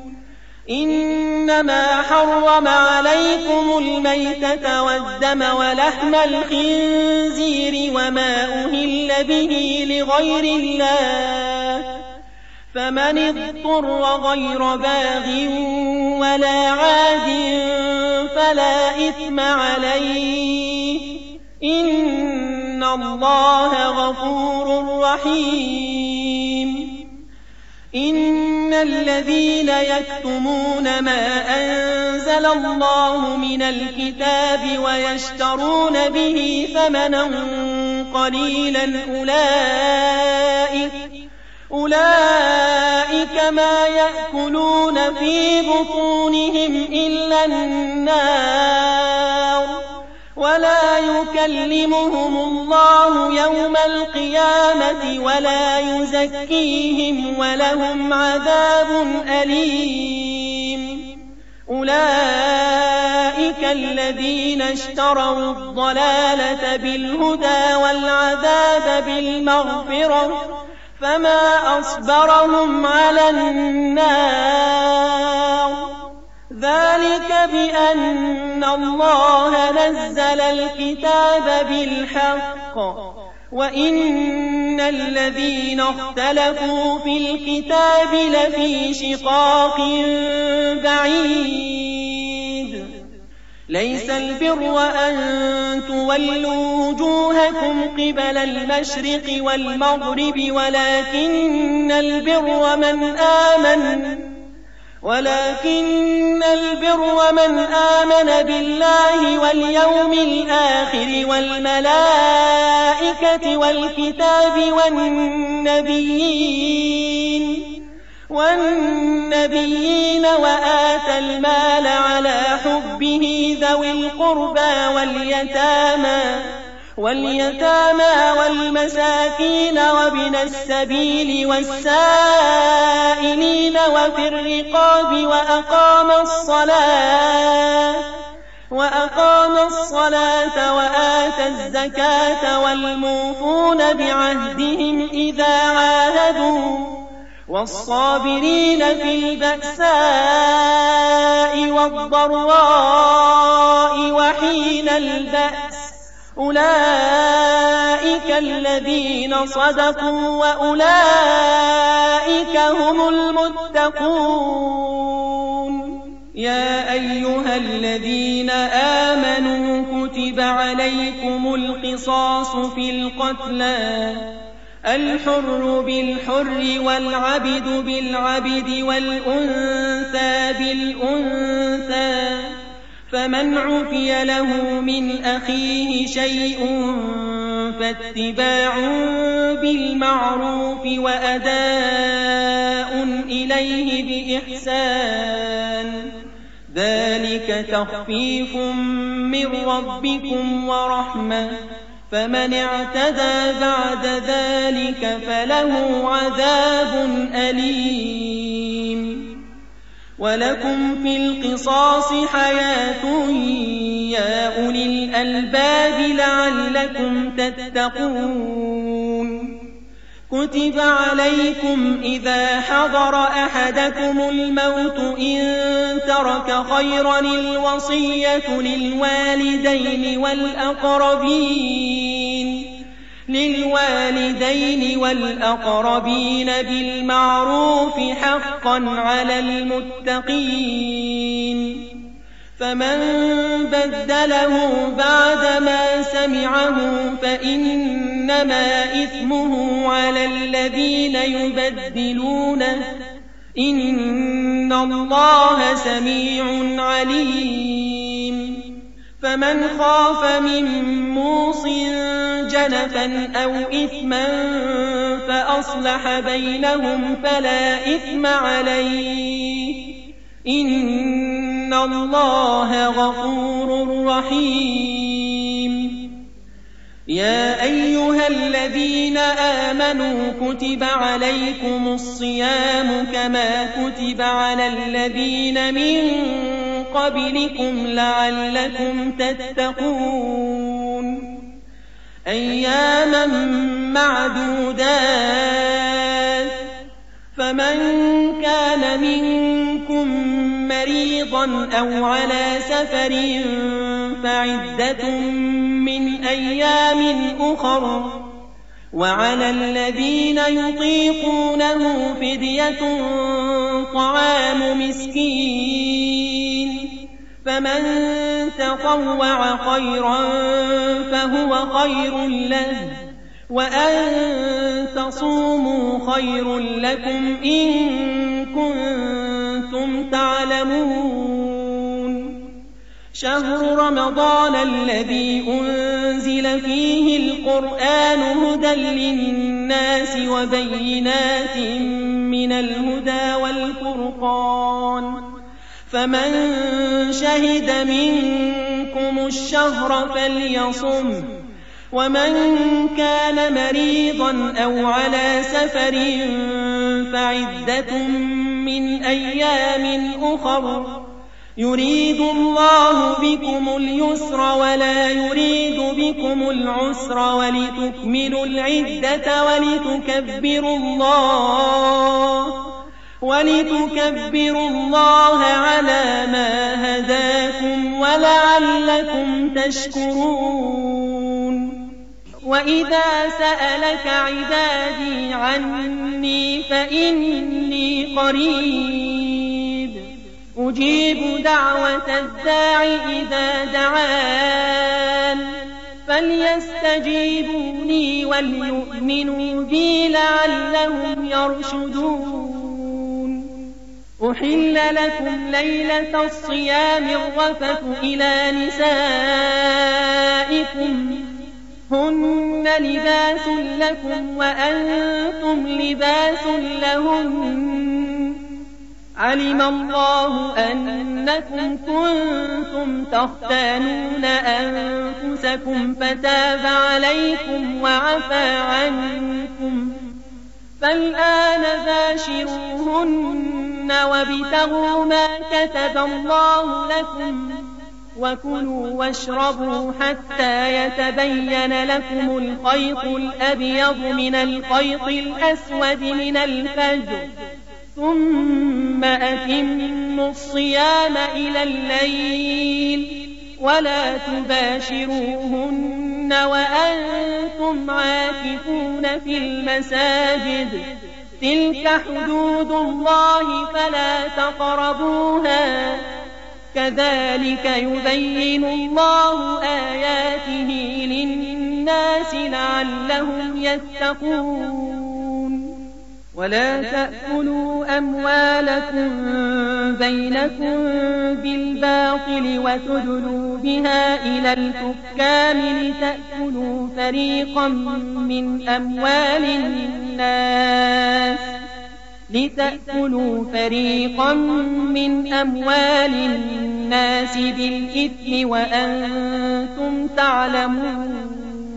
إنما حرم عليكم الميتة والدم ولحم الخنزير وما أهل به لغير الله فمن اضطر غير باغ ولا عاد فلا إثم عليه إن الله غفور رحيم. إن الذين يكتمون ما أنزل الله من الكتاب ويشترون به ثمنا قليلا أولئك ما يأكلون في بطونهم إلا النار ولا يكلمهم الله يوم القيامة ولا يزكيهم ولهم عذاب أليم. أولئك الذين اشتروا الضلالة بالهدى والعذاب بالمغفرة فما أصبرهم على النار. ذلك بأن الله نزل الكتاب بالحق وإن الذين اختلفوا في الكتاب لفي شقاق بعيد. ليس البر أن تولوا وجوهكم قبل المشرق والمغرب ولكن البر من آمن بالله واليوم الآخر والملائكة والكتاب والنبيين وآتى المال على حبه ذوي القربى واليتامى والمساكين وابن السبيل والسائلين وفي الرقاب وأقام الصلاة وآتى الزكاة والموفون بعهدهم إذا عاهدوا والصابرين في البأساء والضراء وحين البأس أولئك الذين صدقوا وأولئك هم المتقون. يا أيها الذين آمنوا كتب عليكم القصاص في القتلى الحر بالحر والعبد بالعبد والأنثى بالأنثى فمن عفي له من أخيه شيء فاتباع بالمعروف وأداء إليه بإحسان ذلك تخفيف من ربكم ورحمة فمن اعتدى بعد ذلك فله عذاب أليم ولكم في القصاص حياة يا أولي الألباب لعلكم تتقون كتب عليكم إذا حضر أحدكم الموت إن ترك خيرا الوصية للوالدين والأقربين بالمعروف حقا على المتقين فمن بدله بعدما سمعه فإنما إثمه على الذين يبدلونه إن الله سميع عليم فمن خاف من موصٍ جنفا أو إثما فأصلح بينهم فلا إثم عليه إن الله غفور رحيم يا أيها الذين آمنوا كتب عليكم الصيام كما كتب على الذين من قبلكم لعلكم تتقون أياما معدودات فمن كان منكم مريضا أو على سفر فعدة من أيام أخر وعلى الذين يطيقونه فدية طعام مسكين فمن تطوع خيرا فهو خير له وأن تصوموا خير لكم إن كنتم تعلمون شهر رمضان الذي أنزل فيه القرآن هدى للناس وبينات من الهدى والفرقان فمن شهد منكم الشهر فليصم ومن كان مريضا أو على سفر فعدة من أيام أخر يريد الله بكم اليسر ولا يريد بكم العسر ولتكملوا العدة ولتكبروا الله على ما هداكم ولعلكم تشكرون وإذا سألك عبادي عني فإني قريب أجيب دعوة الداع إذا دعان فليستجيبوا لي وليؤمنوا بي لعلهم يرشدون أحل لكم ليلة الصيام الرفث إلى نسائكم هن لباس لكم وأنتم لباس لهن علم الله أنكم كنتم تختانون أنفسكم فتاب عليكم وعفى عنكم فالآن باشروهن وابتغوا ما كتب الله لكم وكلوا واشربوا حتى يتبين لكم الخيط الأبيض من الخيط الأسود من الفجر ثم أتموا الصيام إلى الليل ولا تباشروهن وأنتم عاكفون في المساجد تلك حدود الله فلا تقربوها كذلك يبين الله آياته للناس لعلهم يتقون ولا تأكلوا أموالكم بينكم بالباطل وتدلوا بها إلى الحكام لتأكلوا فريقا من أموال الناس بالإثم وأنتم تعلمون.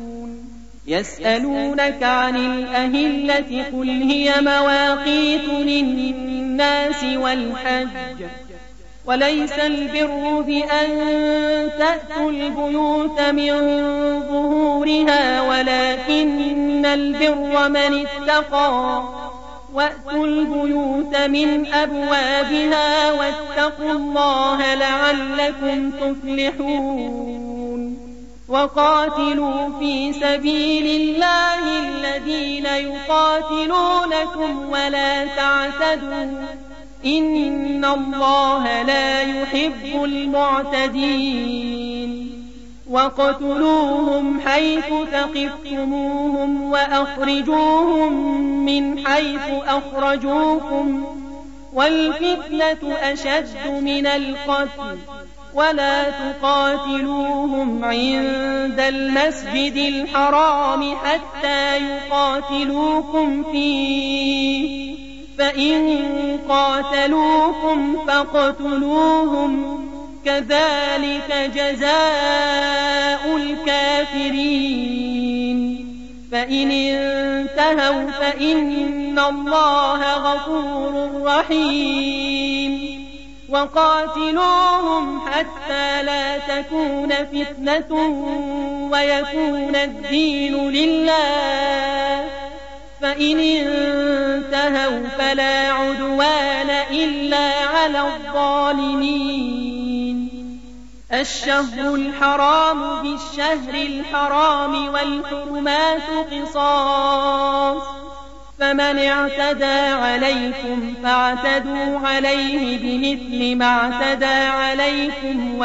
يسألونك عن الأهلة قل هي مواقيت للناس والحج وليس البر بأن تأتوا البيوت من ظهورها ولكن البر من اتقى وأتوا البيوت من أبوابها واتقوا الله لعلكم تفلحون. وقاتلوا في سبيل الله الذين يقاتلونكم ولا تعتدوا إن الله لا يحب المعتدين. وقتلوهم حيث ثقفتموهم وأخرجوهم من حيث أخرجوكم والفتنة أشد من القتل ولا تقاتلوهم عند المسجد الحرام حتى يقاتلوكم فيه فإن قاتلوكم فاقتلوهم كذلك جزاء الكافرين. فإن انتهوا فإن الله غفور رحيم. وقاتلوهم حتى لا تكون فتنة ويكون الدين لله فإن انتهوا فلا عدوان إلا على الظالمين. الشهر الحرام بالشهر الحرام والحرمات قصاص فمن اعتدى عليكم فاعتدوا عليه بمثل ما اعتدى عليكم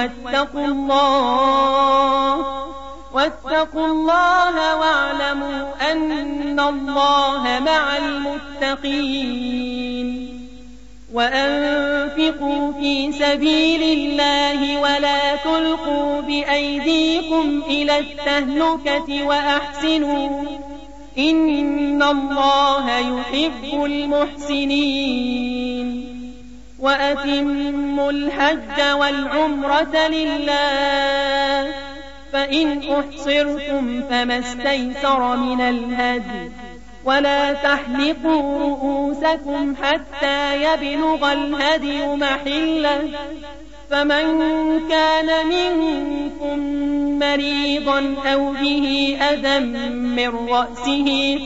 واتقوا الله واعلموا أن الله مع المتقين. وأنفقوا في سبيل الله ولا تلقوا بأيديكم إلى التهلكة وأحسنوا إن الله يحب المحسنين. وأتموا الحج والعمرة لله فإن أحصرتم فما استيسر من الهدي ولا تحلقوا رؤوسكم حتى يبلغ الهدي محله فمن كان منكم مريضا أو به أذى من رأسه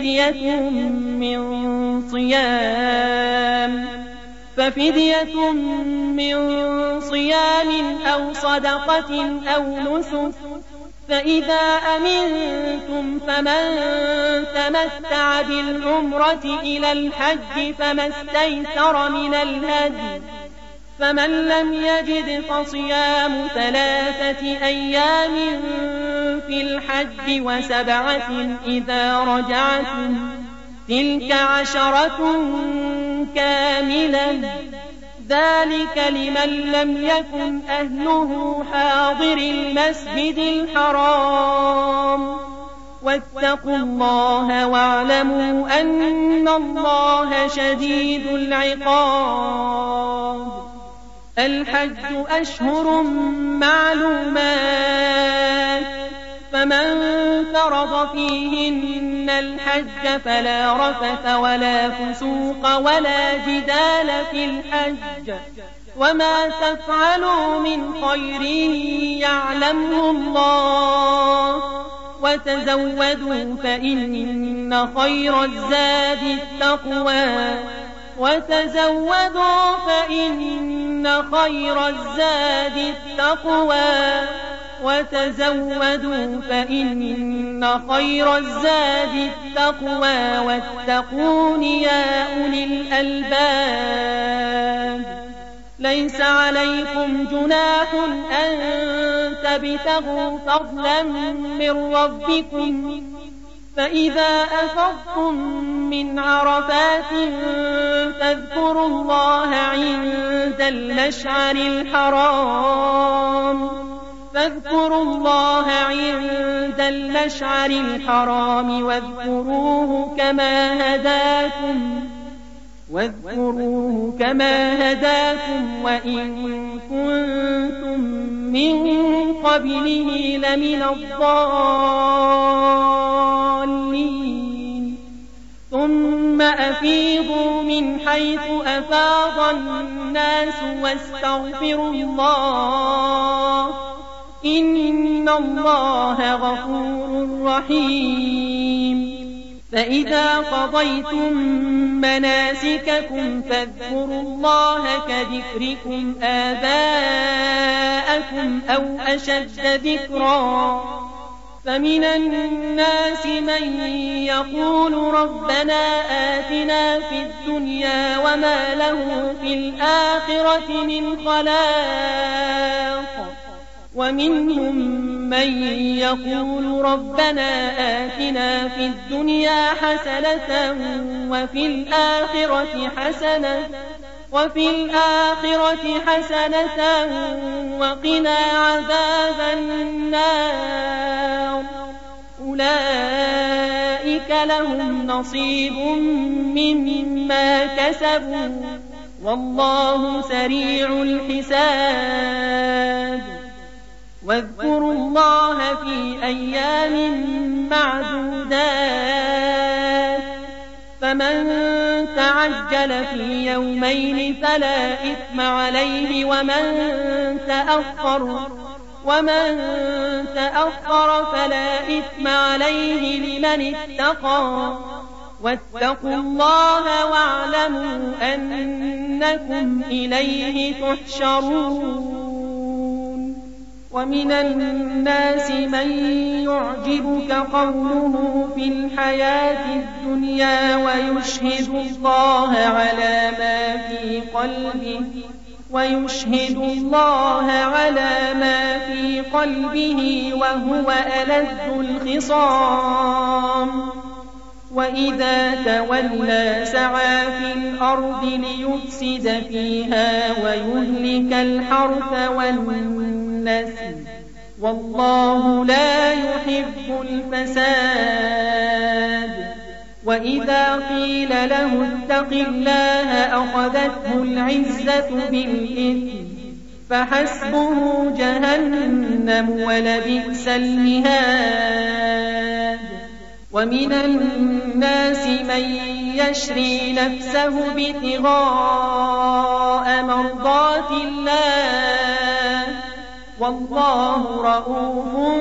ففدية من صيام أو صدقة أو نسك فإذا أمنتم فمن تمتع بالعمرة إلى الحج فما استيسر من الهدي فمن لم يجد فصيام 3 أيام في الحج و7 إذا رجعتم تلك 10 كاملة ذلك لمن لم يكن أهله حاضر المسجد الحرام واتقوا الله واعلموا أن الله شديد العقاب. الحج أشهر معلومات فمن فرض فيهن الحج فلا رفث ولا فسوق ولا جدال في الحج وما تفعلوا من خير يعلمه الله وتزودوا فإن خير الزاد التقوى واتقون يا أولي الألباب. ليس عليكم جناح أن تبتغوا فضلا من ربكم فإذا أفضتم من عرفات فاذكروا الله عند المشعر الحرام فاذكروا الله عند المشعر الحرام واذكروه كما هداكم وإن كنتم من قبله لمن الضالين ثم أفيضوا من حيث أفاض الناس واستغفروا الله إن الله غفور رحيم فإذا قضيتم مناسككم فاذكروا الله كذكركم آباءكم أو أشد ذكرا فمن الناس من يقول ربنا آتنا في الدنيا وما له في الآخرة من خلاق ومنهم من يقول ربنا آتنا في الدنيا حسنة وفي الآخرة حسنة وقنا عذاب النار أولئك لهم نصيب مما كسبوا والله سريع الحساب واذكروا الله في أيام معدودات فمن تعجل في يومين فلا إثم عليه ومن تأخر فلا إثم عليه لمن اتقى واتقوا الله واعلموا أنكم إليه تحشرون ومن الناس من يعجبك قوله في الحياة الدنيا ويشهد الله على ما في قلبه وهو ألد الخصام وإذا تولى سعى في الأرض ليفسد فيها ويهلك الحرث والنسل والله لا يحب الفساد وإذا قيل له اتق الله أخذته العزة بالإثم فحسبه جهنم ولبئس المهاد ومن الناس من يشري نفسه ابتغاء مرضات الله والله رؤوف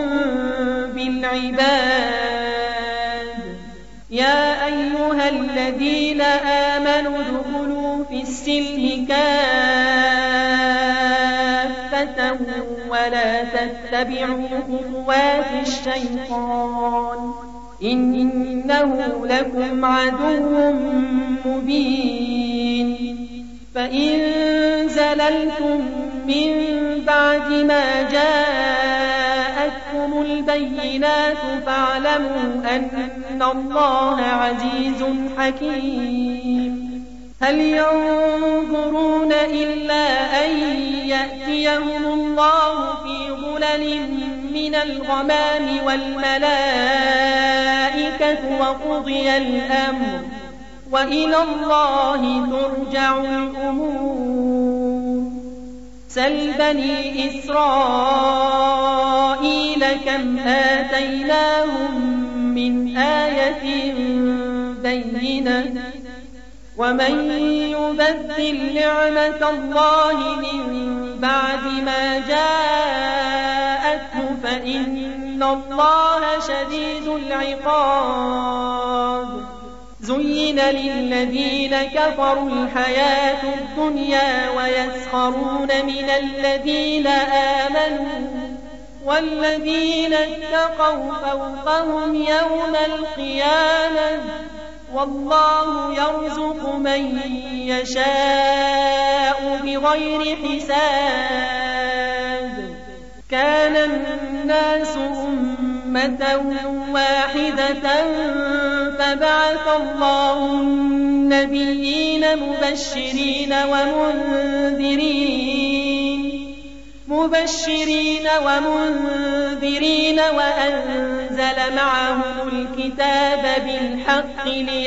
بالعباد يا أيها الذين آمنوا ادخلوا في السلم كافة ولا تتبعوا خطوات الشيطان إنه لكم عدو مبين فإن زللتم من بعد ما جاءتكم البينات فاعلموا أن الله عزيز حكيم هل ينظرون إلا أن يأتيهم الله في ظلل من الغمام والملائكة وقضي الأمر وإلى الله ترجع الأمور سل بني إسرائيل كم آتيناهم من آية بينة ومن يبدل نعمة الله من بعد ما جاءته فإن الله شديد العقاب زين للذين كفروا الحياة الدنيا ويسخرون من الذين آمنوا والذين اتقوا فوقهم يوم القيامة والله يرزق من يشاء بغير حساب كان الناس أمة واحدة فبعث الله النبيين مبشرين ومنذرين مبشرين ومنذرين وأنزل معهم الكتاب بالحق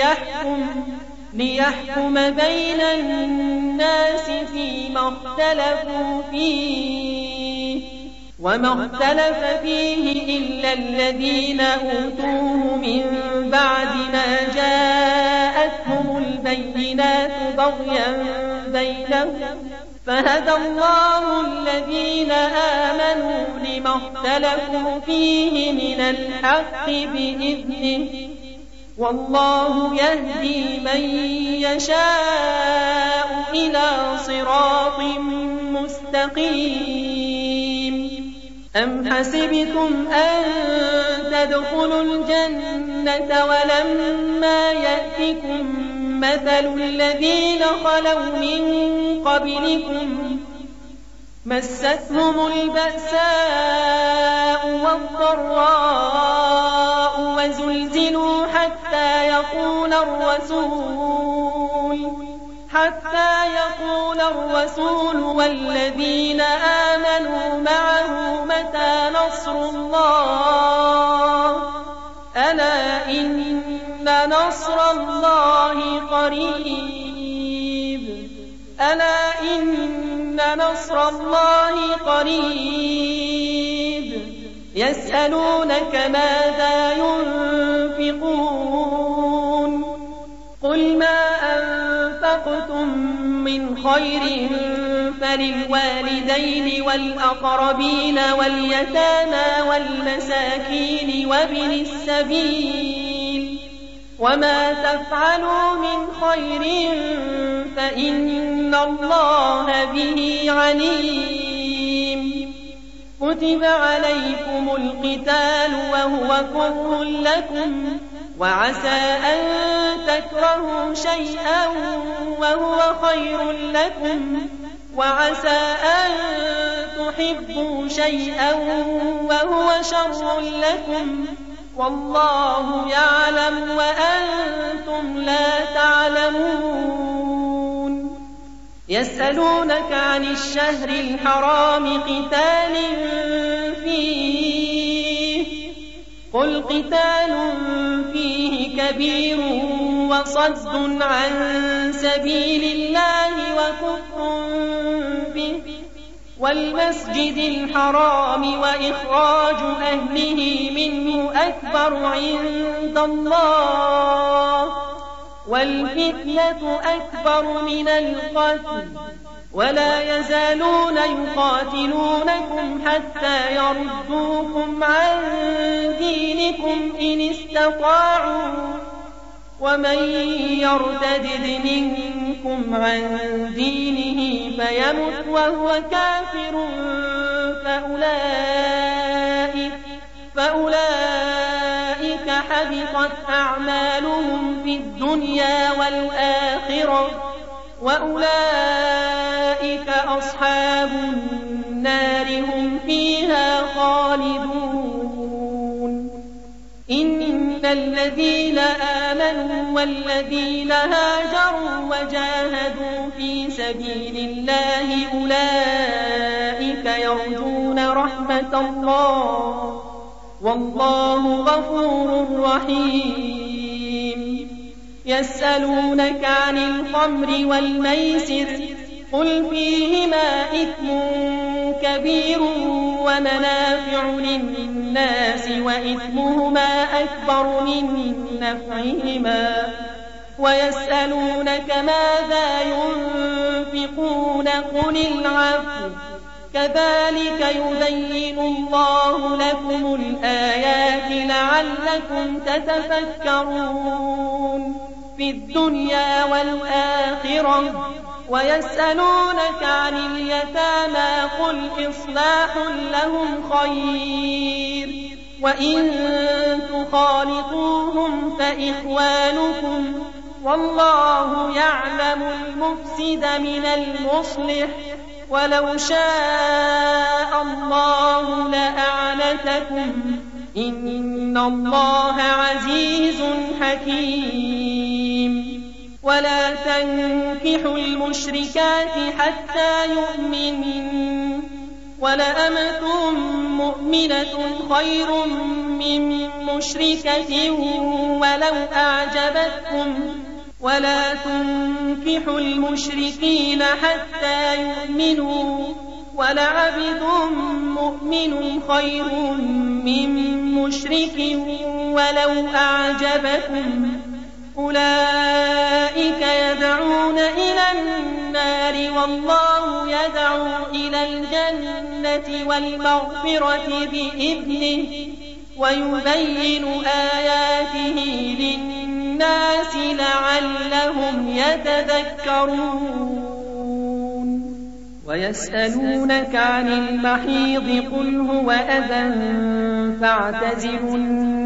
ليحكم بين الناس فيما اختلفوا فيه وما اختلف فيه إلا الذين أوتوه من بعد ما جاءتهم البينات بغيا بينهم فهدى الله الذين آمنوا لما اختلفوا فيه من الحق بإذنه والله يهدي من يشاء إلى صراط مستقيم أم حسبتم أن تدخلوا الجنة ولما يأتكم مثل الذين خلوا من قبلكم مستهم البأساء والضراء وزلزلوا حتى يقول الرسول والذين آمنوا معه متى نصر الله ألا إن نصر الله قريب يسألونك ماذا ينفقون قل ما أنفقتم من خير فللوالدين والأقربين واليتامى والمساكين وابن السبيل وما تفعلوا من خير فإن الله به عليم كتب عليكم القتال وهو كره لكم وعسى أن تكرهوا شيئا وهو خير لكم وعسى أن تحبوا شيئا وهو شر لكم والله يعلم وأنتم لا تعلمون يسألونك عن الشهر الحرام قتال فيه قل قتال فيه كبير وصد عن سبيل الله وكفر به والمسجد الحرام وإخراج أهله منه أكبر عند الله والفتنة أكبر من القتل ولا يزالون يقاتلونكم حتى يردوكم عن دينكم إن استطاعوا ومن يرتد منكم عن دينه فيمت وهو كافر فأولئك حبطت أعمالهم في الدنيا والآخرة وأولئك أصحاب النار هم فيها خالدون إن الذين آمنوا والذين هاجروا وجاهدوا في سبيل الله أولئك يرجون رحمة الله والله غفور رحيم يسألونك عن الخمر والميسر قل فيهما إثم كبير ومنافع للناس وإثمهما أكبر من نفعهما ويسألونك ماذا ينفقون قل العفو كذلك يبين الله لكم الآيات لعلكم تتفكرون في الدنيا والآخرة ويسألونك عن اليتامى قل إصلاح لهم خير وإن تخالطوهم فإخوانكم والله يعلم المفسد من المصلح ولو شاء الله لأعنتكم إن الله عزيز حكيم ولا تنكحوا المشركات حتى يؤمنن ولأمة مؤمنة خير من مشركة ولو أعجبتكم ولا تنكحوا المشركين حتى يؤمنوا ولعبد مؤمن خير من مشرك ولو أعجبكم أولئك يدعون إلى النار والله يدعو إلى الجنة والمغفرة بإذنه ويبين آياته للناس لعلهم يتذكرون ويسألونك عن المحيض قل هو أذى فاعتزلوا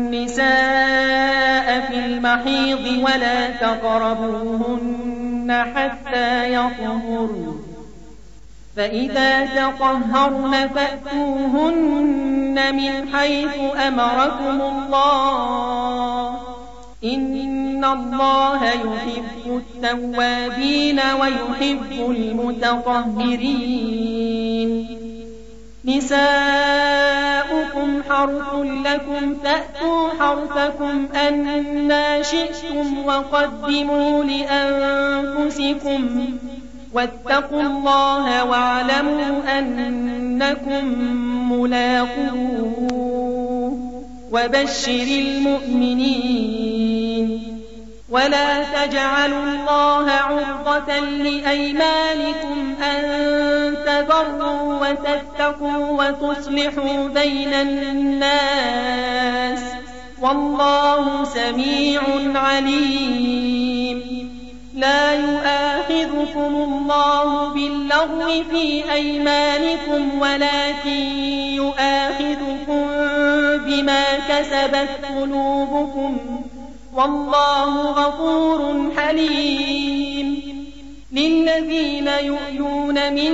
النساء في المحيض ولا تقربوهن حتى يطهرن فإذا تطهرن فأتوهن من حيث أمركم الله إن الله يحب التوابين ويحب المتطهرين نساؤكم حرث لكم فأتوا حرثكم أنى شئتم وقدموا لأنفسكم واتقوا الله واعلموا أنكم ملاقوه وبشر المؤمنين ولا تجعلوا الله عرضة لأيمانكم أن تبروا وتتقوا وتصلحوا بين الناس والله سميع عليم لا يؤاخذكم الله باللغو في أيمانكم ولكن يؤاخذكم بما كسبت قلوبكم والله غفور حليم للذين يؤلون من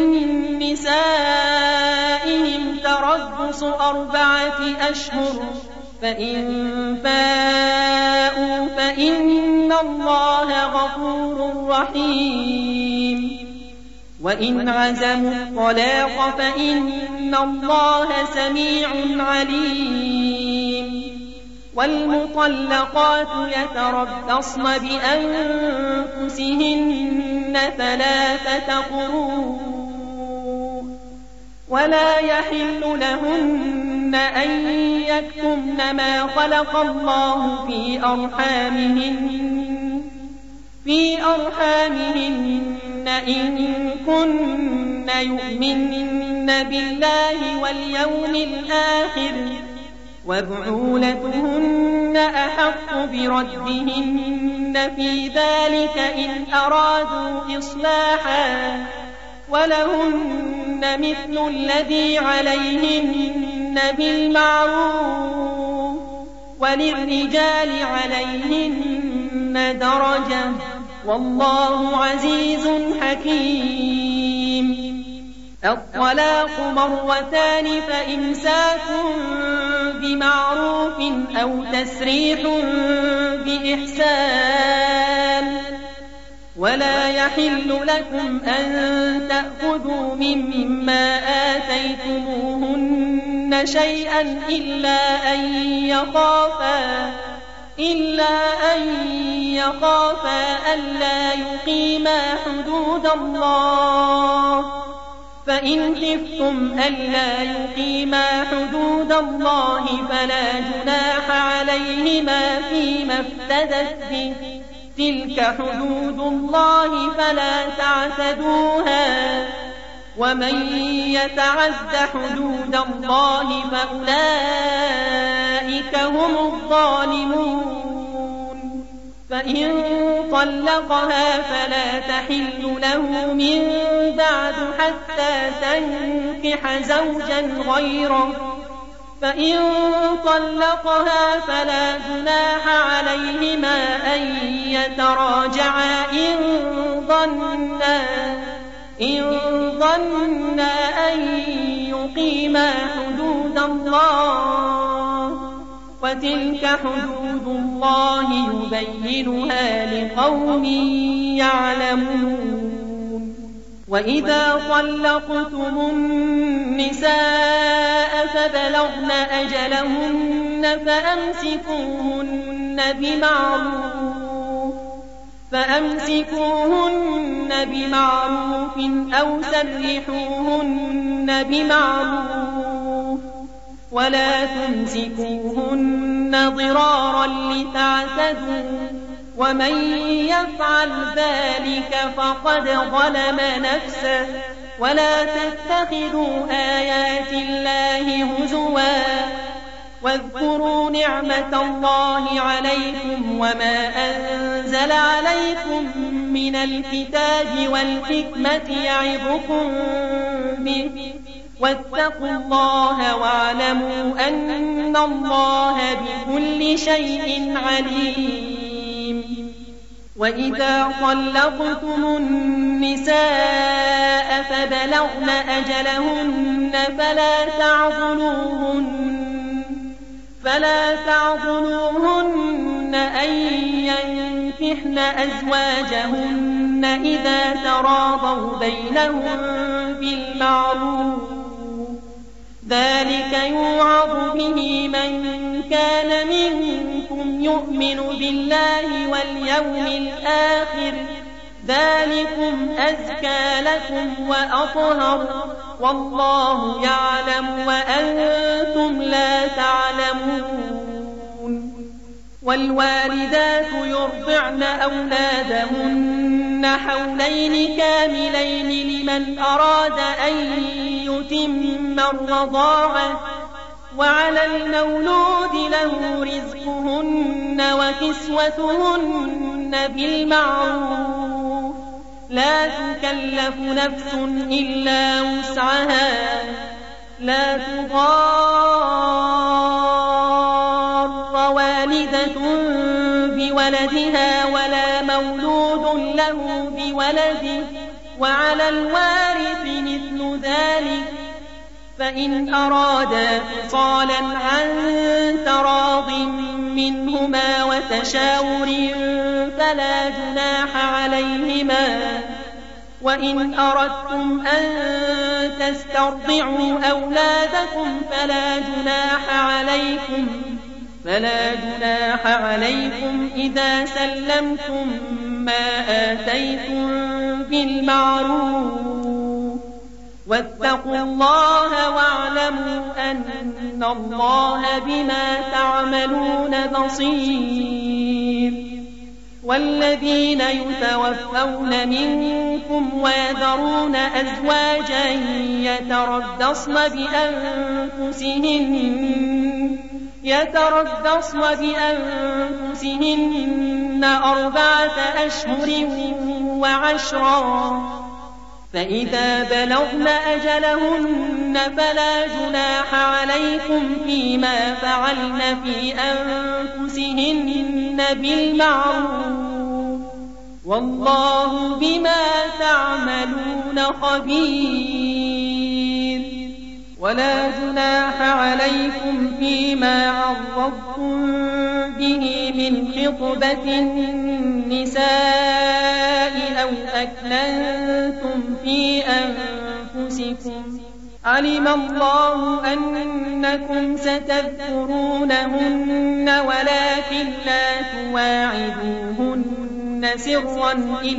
نسائهم تربص 4 أشهر فإن فاءوا فإن الله غفور رحيم وإن عزموا الطلاق فإن الله سميع عليم والمطلقات يتربصن بأنفسهن 3 قروء ولا يحل لهن أن يكتمن ما خلق الله في أرحامهن إن كن يؤمن بالله واليوم الآخر وبعولتهن أحق بردهن في ذلك إن أرادوا إصلاحا ولهن مثل الذي عليهن بالمعروف وللرجال عليهن درجة والله عزيز حكيم الطلاق 2 فإمساك بمعروف أو تسريح بإحسان ولا يحل لكم أن تأخذوا مما آتيتموهن شيئا إلا أن يخافا ألا يقيما حدود الله فإن خفتم ألا يقيما حدود الله فلا جناح عليهما فيما افتدت به تلك حدود الله فلا تعتدوها ومن يتعد حدود الله فأولئك هم الظالمون فإن طلقها فلا تحل له من بعد حتى تنكح زوجا غيره فإن طلقها فلا جناح عليهما أن يتراجعا إن ظنا أن يقيما حدود الله وتلك حدود الله يبينها لقوم يعلمون وإذا طلقتم النساء فبلغن أجلهن فأمسكوهن بمعروف أو سرحوهن بمعروف ولا تمسكوهن ضرارا لتعتدوا ومن يفعل ذلك فقد ظلم نفسه ولا تتخذوا آيات الله هزوا واذكروا نعمة الله عليكم وما أنزل عليكم من الكتاب والحكمة يعظكم به واتقوا الله واعلموا أن الله بكل شيء عليم. وإذا طلقتم النساء فبلغن أجلهن فلا تعضلوهن أن ينكحن أزواجهن إذا تراضوا بينهم بالمعروف ذلك يوعظ به من كان منكم يؤمن بالله واليوم الآخر ذلكم أزكى لكم وأطهر والله يعلم وأنتم لا تعلمون. والوالدات يرضعن أولادهن حولين كاملين لمن أراد أن يتم الرضاعة وعلى المولود له رزقهن وكسوتهن بالمعروف لا تكلف نفس إلا وسعها لا تضار والدة بولدها ولا مولود له بولده وعلى الوارث مثل ذلك فإن أرادا فصالا عن تراض منهما وتشاور فلا جناح عليهما وإن أردتم أن تسترضعوا أولادكم فلا جناح عليكم إذا سلمتم ما آتيتم بالمعروف واتقوا الله واعلموا أن الله بما تعملون بصير. والذين يتوفون منكم ويذرون أزواجا يتربصن بأنفسهن 4 أشهر وعشرا فإذا بلغن أجلهن فلا جناح عليكم فيما فعلن في أنفسهن بالمعروف والله بما تعملون خبير. ولا جناح عليكم فيما عرضتم به من خطبة النساء أو أكننتم في أنفسكم علم الله أنكم ستذكرونهن ولكن لا تواعدوهن سرا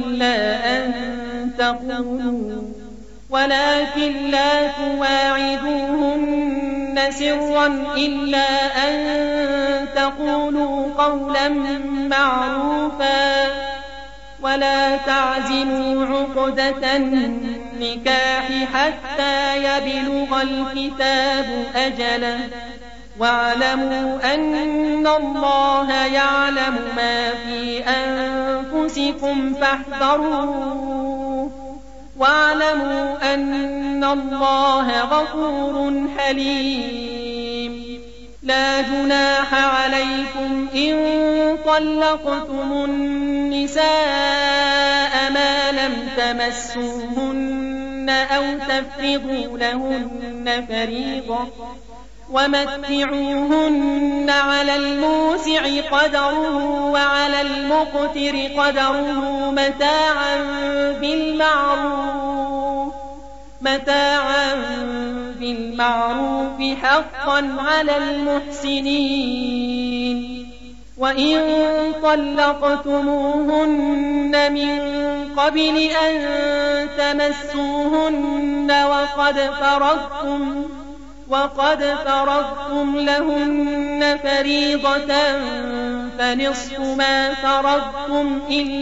إلا أن تقولوا قولا معروفا ولا تعزموا عقدة النكاح حتى يبلغ الكتاب أجله واعلموا أن الله يعلم ما في أنفسكم فاحذروه واعلموا أن الله غفور حليم. لا جناح عليكم إن طلقتم النساء ما لم تمسوهن أو تفرضوا لهن فريضة ومتعوهن على الموسع قدره وعلى المقتر قدره متاعا بالمعروف حقا على المحسنين. وإن طلقتموهن من قبل أن تمسوهن وقد فرضتم لهن فريضة فنصف ما فرضتم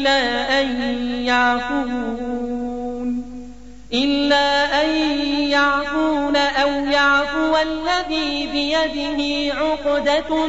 إلا أن يعفون أو يعفو الذي بيده عقدة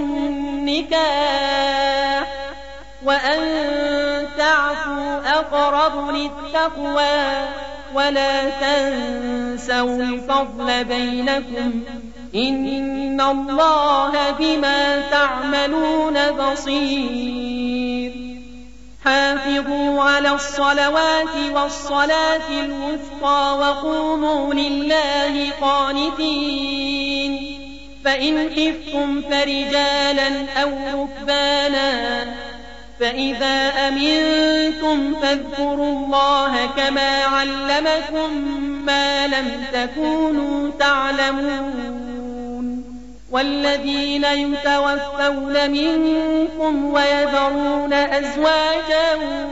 النكاح وأن تعفوا أقرب للتقوى ولا تنسوا الفضل بينكم إن الله بما تعملون بصير. حافظوا على الصلوات والصلاة الوسطى وقوموا لله قانتين. فإن خفتم فرجالا أو ركبانا فإذا أمنتم فاذكروا الله كما علمكم ما لم تكونوا تعلمون. والذين يتوفون منكم ويذرون أزواجا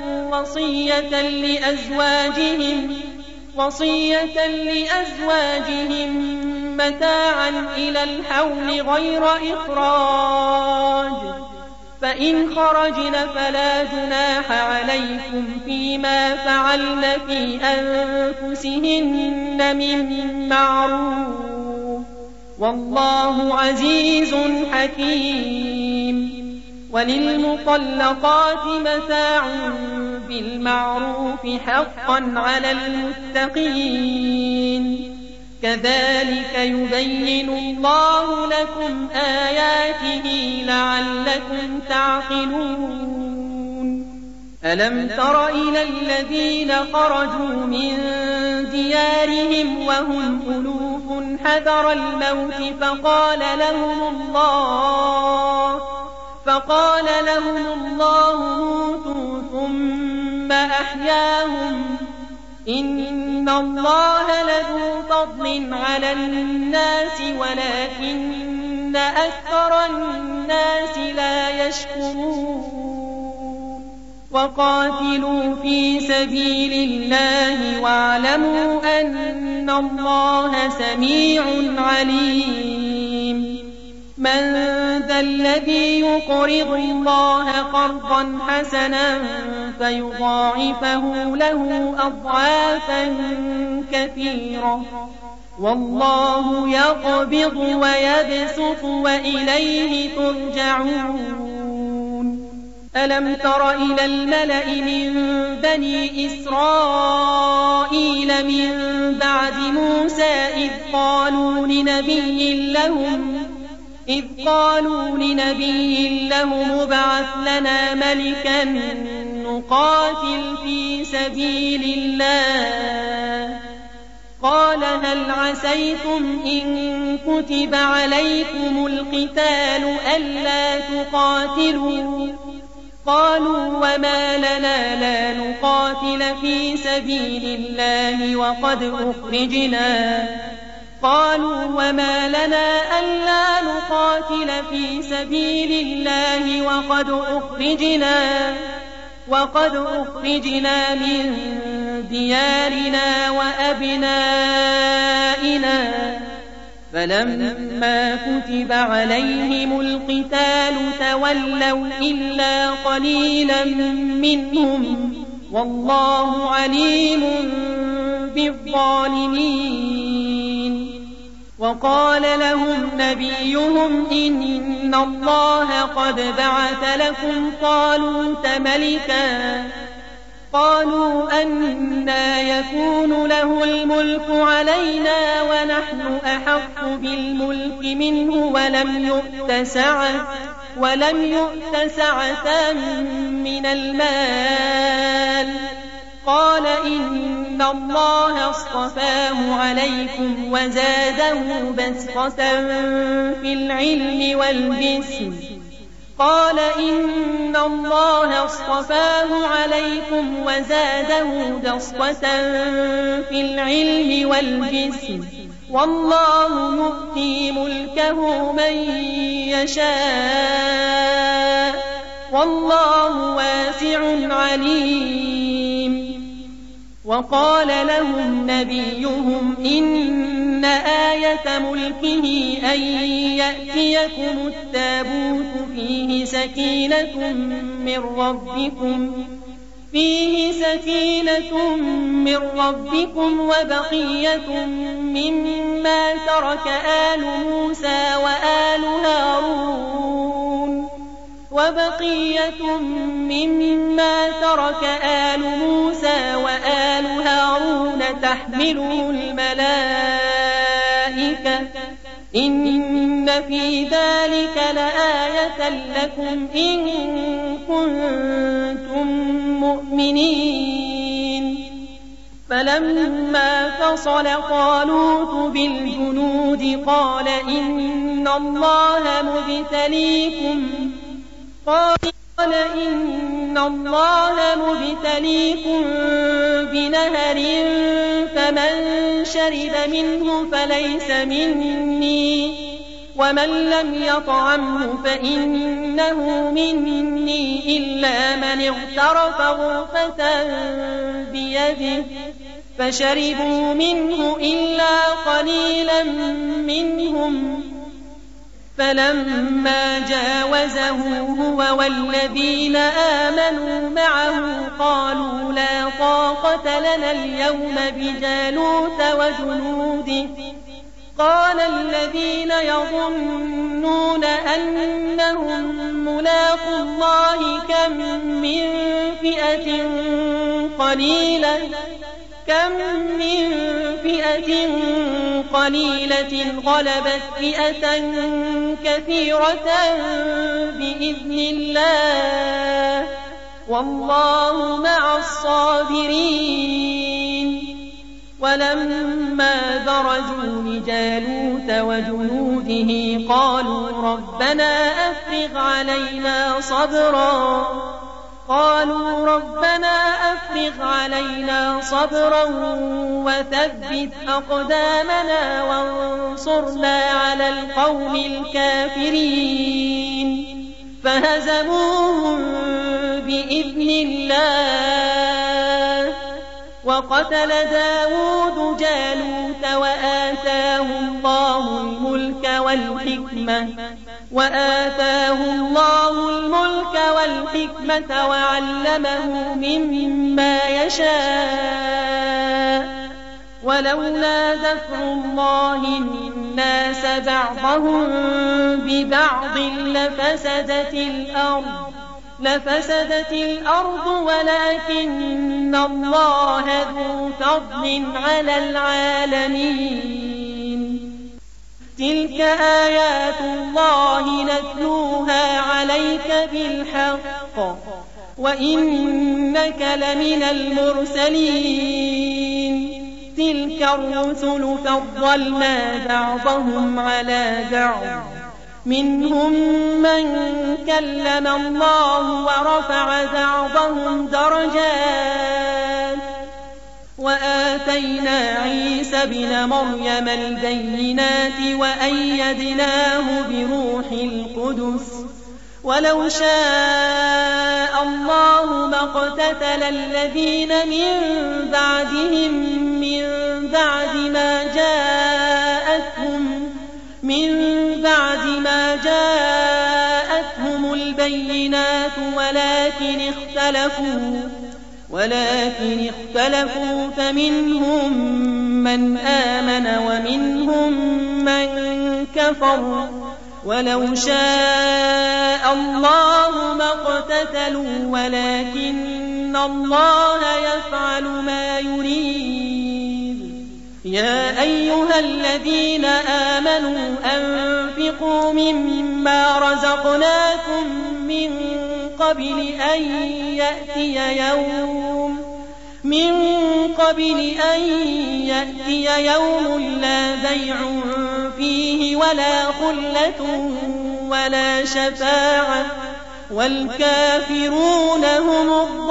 وصية لأزواجهم متاعا إلى الحول غير إخراج فإن خرجن فلا جناح عليكم فيما فعلن في أنفسهن من معروف والله عزيز حكيم. وللمطلقات متاع بالمعروف حقا على المتقين. كذلك يبين الله لكم آياته لعلكم تعقلون. ألم تر إلى الذين خرجوا من ديارهم وهم ألوف حذر الموت فقال لهم الله موتوا ثم أحياهم إن الله لذو فضل على الناس ولكن أكثر الناس لا يشكرون. وقاتلوا في سبيل الله واعلموا أن الله سميع عليم. من ذا الذي يقرض الله قرضا حسنا فيضاعفه له أضعافا كثيرة والله يقبض ويبسط وإليه ترجعون. ألم تر إلى الملأ من بني إسرائيل من بعد موسى إذ قالوا لنبي لهم ابعث لنا ملكا نقاتل في سبيل الله. قال هل عسيتم إن كتب عليكم القتال ألا تقاتلوا؟ قالوا وما لنا لا نقاتل في سبيل الله قالوا وما لنا ألا نقاتل في سبيل الله وقد أخرجنا من ديارنا وأبنائنا. فلما كتب عليهم القتال تولوا إلا قليلا منهم والله عليم بالظالمين. وقال لهم نبيهم إن الله قد بعث لكم طالوت ملكا. قالوا أنى يكون له الملك علينا ونحن أحق بالملك منه ولم يؤت سعة من المال. قال إن الله اصطفاه عليكم وزاده بسطة في العلم والجسم قال إن الله اصطفاه عليكم وزاده بسطة في العلم والجسم والله يؤتي ملكه من يشاء والله واسع عليم. وقال لهم نبيهم إن آية ملكه أن يأتيكم التابوت فيه سكينة من ربكم وبقية مما ترك آل موسى وآل هارون تحمله الملائكة إن في ذلك لآية لكم إن كنتم مؤمنين. فلما فصل طالوت بالجنود قال إن الله مبتليكم بنهر فمن شرب منه فليس مني ومن لم يطعمه فإنه مني إلا من اغترف غرفة بيده فشربوا منه إلا قليلا منهم فلما جاوزه هو والذين آمنوا معه قالوا لا طاقة لنا اليوم بجالوت وجنوده قال الذين يظنون أنهم ملاقو الله كم من فئة قليلة غلبت فئة كثيرة بإذن الله والله مع الصابرين. ولما برزوا لجالوت وجنوده قالوا ربنا أفرغ علينا صبرا وثبت أقدامنا وانصرنا على القوم الكافرين. فهزموهم بإذن الله وقتل داود جالوت وآتاه الله الملك والحكمة وعلمه مما يشاء ولولا دفع الله الناس بعضهم ببعض لفسدت الأرض ولكن الله ذو فضل على العالمين. تلك آيات الله نتلوها عليك بالحق وإنك لمن المرسلين. تلك الرسل فضلنا بعضهم على بعض منهم من كلم الله ورفع بعضهم درجات وآتينا عيسى ابن مريم البينات وأيدناه بروح القدس ولو شاء الله ما اقتتل الذين من بعدهم من بعد ما جاءتهم البينات ولكن اختلفوا فمنهم من آمن ومنهم من كفر ولو شاء الله ما اقتتلوا ولكن الله يفعل ما يريد. يا أيها الذين آمنوا أنفقوا مما رزقناكم من قبل أن يأتي يوم من قبل أن يأتي يوم لا بيع فيه ولا خلة ولا شفاعة والكافرون هم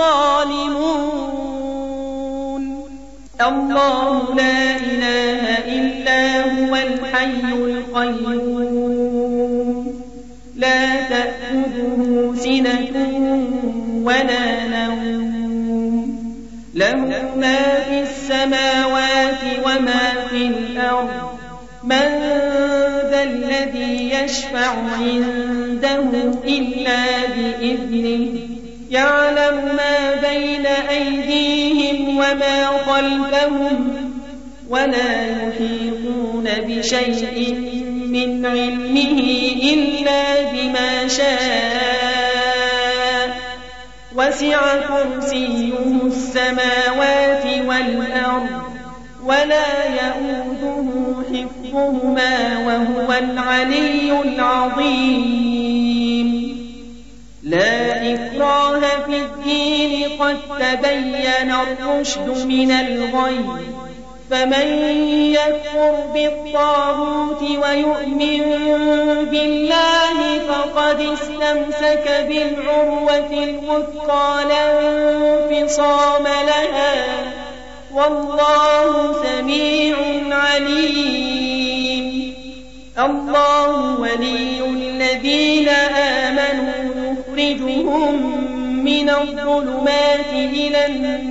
الظالمون. الله لا إله إلا هو الحي القيوم لا تأخذه سنة ولا نوم له ما في السماوات وما في الأرض من ذا الذي يشفع عنده إلا بإذنه يعلم ما بين أيديهم وما خلفهم ولا يحيطون بشيء من علمه إلا بما شاء وسع كرسيه السماوات والأرض ولا يؤوده حفظهما وهو العلي العظيم. لا إكراه في الدين قد تبين الرشد من الغي فمن يكفر بالطاغوت ويؤمن بالله فقد استمسك بالعروة الوثقى لا انفصام لها والله سميع عليم. الله ولي الذين آمنوا يخرجهم من الظلمات إلى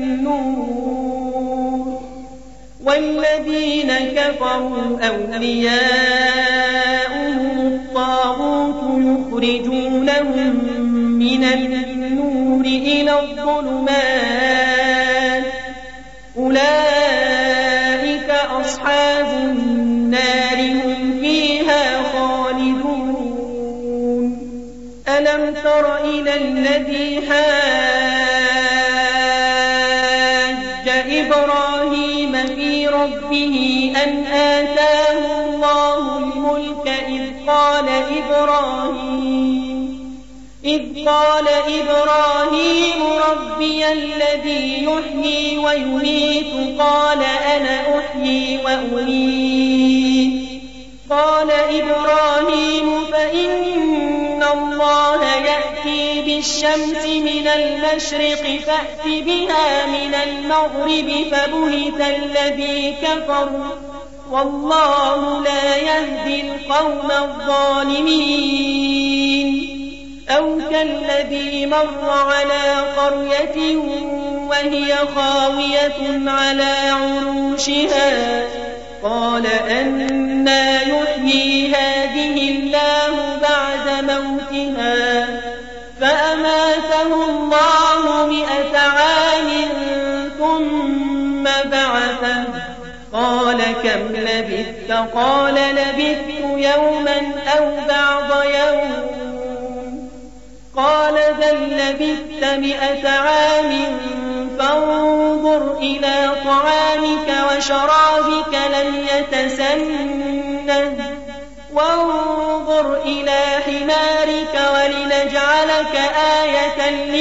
النور والذين كفروا أولياؤهم الطاغوت يخرجونهم من النور إلى الظلمات أولئك أصحاب النار هم فيها خالدون. ألم تر إلى الذي حاج إبراهيم في ربه أن آتاه الله الملك إذ قال إبراهيم ربي الذي يحيي ويميت قال أنا أحيي وأميت قال إبراهيم فإن الله يأتي بالشمس من المشرق فأت بها من المغرب فبهت الذي كفر والله لا يهدي القوم الظالمين. أو كالذي مر على قرية وهي خاوية على عروشها قال أنى يحيي هذه الله بعد موتها فأماته الله 100 عام ثم بعثه قال كم لبثت قال لبثت يوما أو بعض يوم قال بل لبثت 100 عام فانظر إلى طعامك وشرابك لم يتسنه وانظر إلى حمارك ولنجعلك آية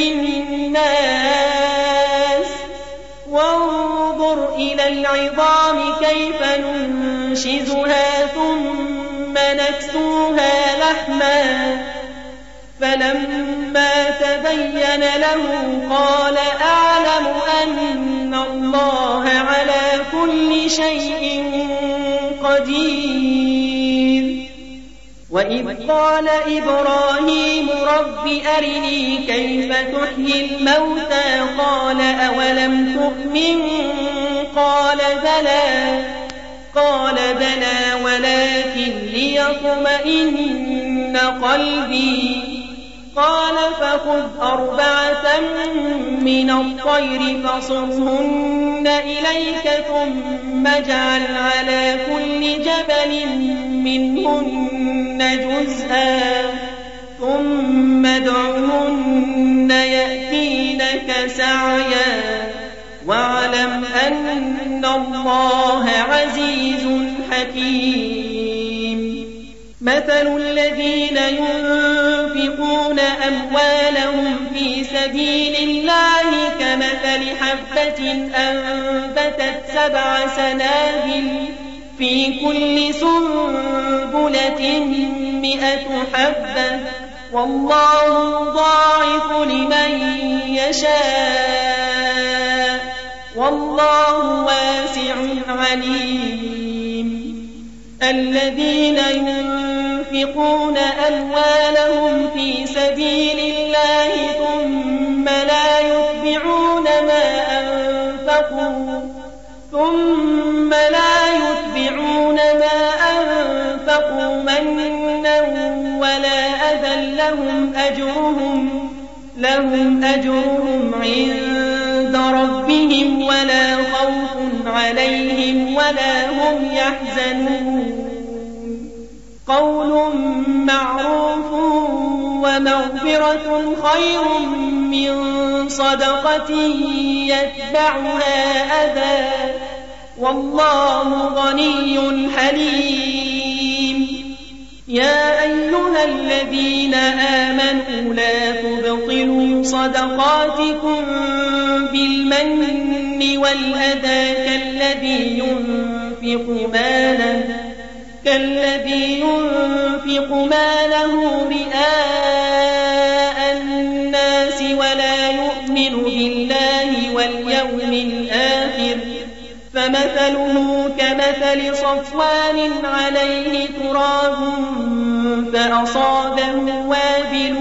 للناس وانظر إلى العظام كيف ننشزها ثم نكسوها لحما فلما تبين له قال أعلم أن الله على كل شيء قدير. وإذ قال إبراهيم رب أرني كيف تحيي الموتى قال أولم تؤمن قال بلى ولكن ليطمئن قلبي قال فخذ 4 من الطير فصرهن إليك ثم اجعل على كل جبل منهن جزءا ثم ادعهن يأتينك سعيا واعلم أن الله عزيز حكيم. مثل الذين ينفقون أموالهم في سبيل الله كمثل حبة أنبتت 7 سنابل في كل سنبلة 100 حبة والله يضاعف لمن يشاء والله واسع عليم. الذين ينفقون أموالهم في سبيل الله ثم لا يتبعون ما أنفقوا منا ولا أذى لهم أجرهم عند ربهم ولا خوف عليهم ولا هم يحزنون. قول معروف ومغفرة خير من صدقة يتبعها أذى والله غني حليم. يا أيها الذين آمنوا لا تبطلوا صدقاتكم بالمن والأذى كالذي ينفق ماله رئاء الناس ولا يؤمن بالله واليوم الآخر فمثله كمثل صفوان عليه تراب فأصابه وابل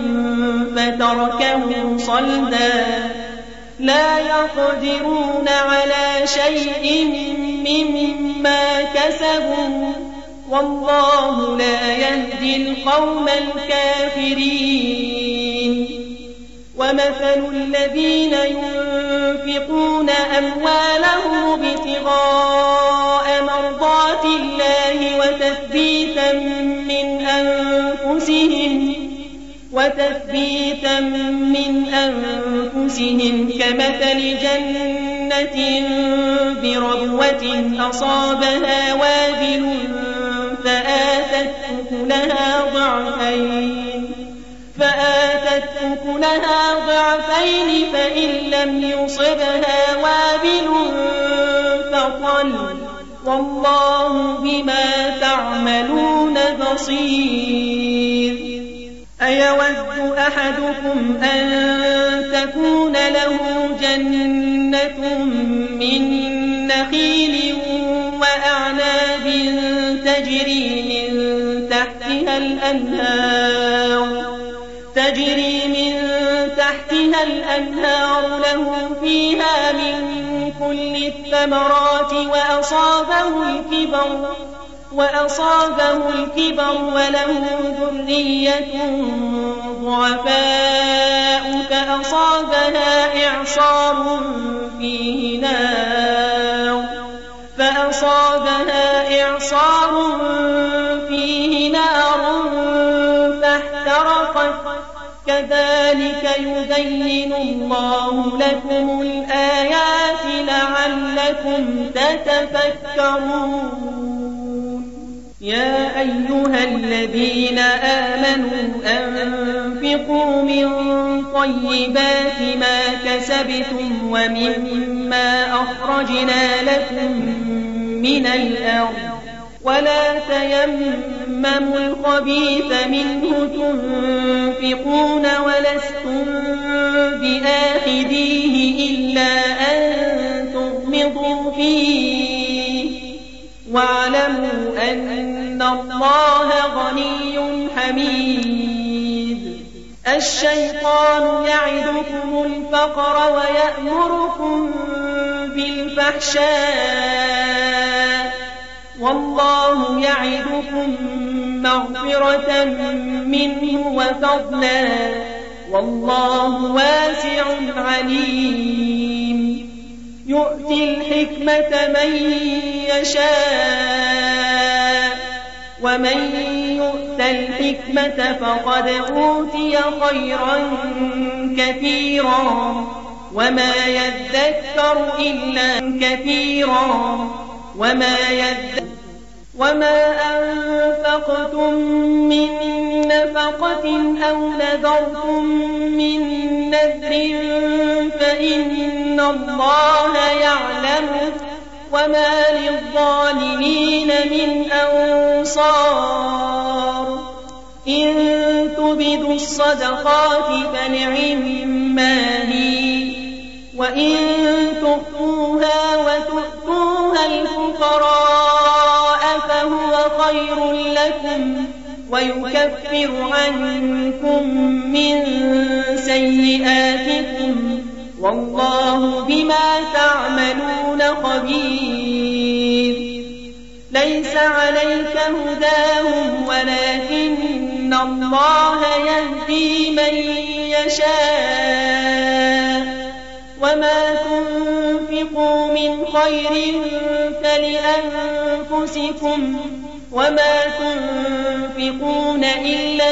فتركه صلدا لا يقدرون على شيء مما كسبوا والله لا يهدي القوم الكافرين. ومثل الذين ينفقون أموالهم ابتغاء مرضات الله وتثبيتا من أنفسهم كمثل جنة بربوة أصابها وابل فآتت أكلها ضعفين فإن لم يصبها وابل فطل والله بما تعملون بصير. أيود أحدكم أن تكون له جنة من نخيل وأعناب تجري من تحتها الأنهار له فيها من كل الثمرات وأصابه الكبر وله ذرية ضعفاء فأصابها إعصار فيه نار فاحترقت كذلك يبين الله لكم الآيات لعلكم تتفكرون. يا أيها الذين آمنوا أنفقوا من طيبات ما كسبتم ومما أخرجنا لكم من الأرض ولا تيمموا الخبيث منه تنفقون ولستم بآخذيه إلا أن تغمضوا فيه واعلموا أن الله غني حميد. الشيطان يعدكم الفقر ويأمركم بالفحشاء والله يعدكم مغفرة منه وفضلا والله واسع عليم. يؤتي الحكمة من يشاء ومن يؤت الحكمة فقد أوتي خيرا كثيرا وما يذكر وما أنفقتم من نفقة أو نذرتم من نذر فإن الله يعلمه وما للظالمين من أنصار إن تبدوا الصدقات فنعما هي وإن تخفوها وتؤتوها الفقراء فهو خير لكم ويكفر عنكم من سيئاتكم والله بما تعملون خبير ليس عليك هداهم ولكن الله يهدي من يشاء وما تنفقوا من خير فلأنفسكم وما تنفقون إلا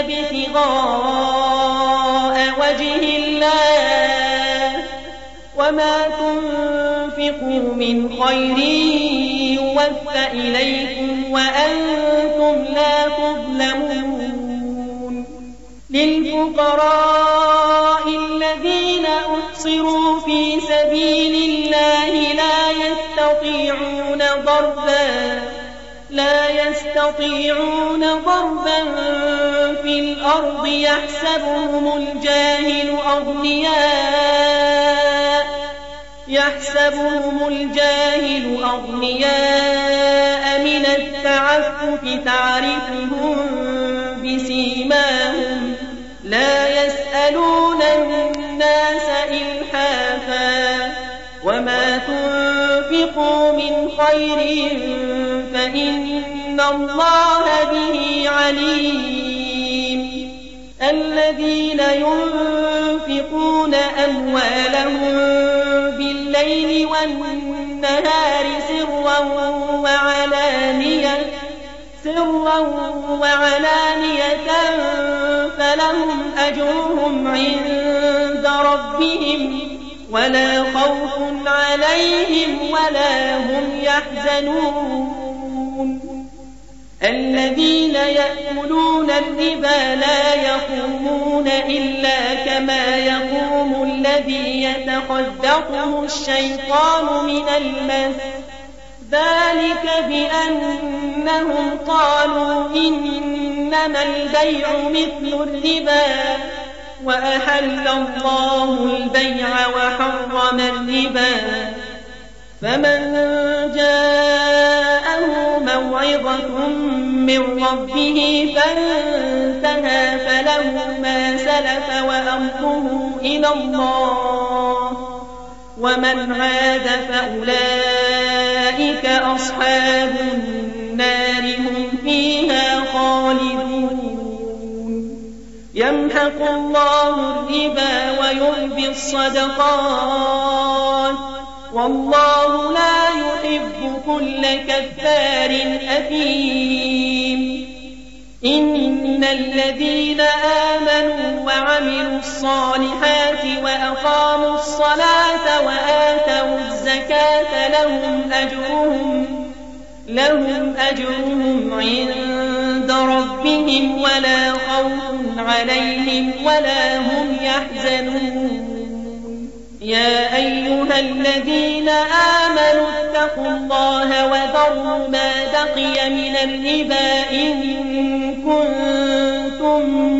ابتغاء وجه الله وما تنفقوا من خير يوفى إليكم وأنتم لا تظلمون للفقراء الذين أحصروا في سبيل الله لا يستطيعون ضربا في الأرض يحسبهم الجاهل أغنياء من التعفف تعرفهم بسيماهم لا يسألون الناس إلحافا وما تنفقوا من خير فإن الله به عليم الذين ينفقون أموالهم بالليل والنهار سرا وعلانية فلهم أجرهم عند ربهم ولا خوف عليهم ولا هم يحزنون الذين يأكلون الربا لا يقومون إلا كما يقوم الذي يتخبطه الشيطان من المس ذلك بأنهم قالوا إنما البيع مثل الربا وأحل الله البيع وحرم الربا فمن جاءه موعظة من ربه فانتهى فله ما سلف وأمره إلى الله ومن عاد فأولئك أصحاب النار هم فيها خالدون يمحق الله الربا ويربي الصدقات والله لا يحب كل كفار أثيم إن الذين آمنوا وعملوا الصالحات وأقاموا الصلاة وآتوا الزكاة لهم أجرهم عند ربهم ولا خوف عليهم ولا هم يحزنون يا أيها الذين آمنوا اتقوا الله وذروا ما بقي من الربا إن كنتم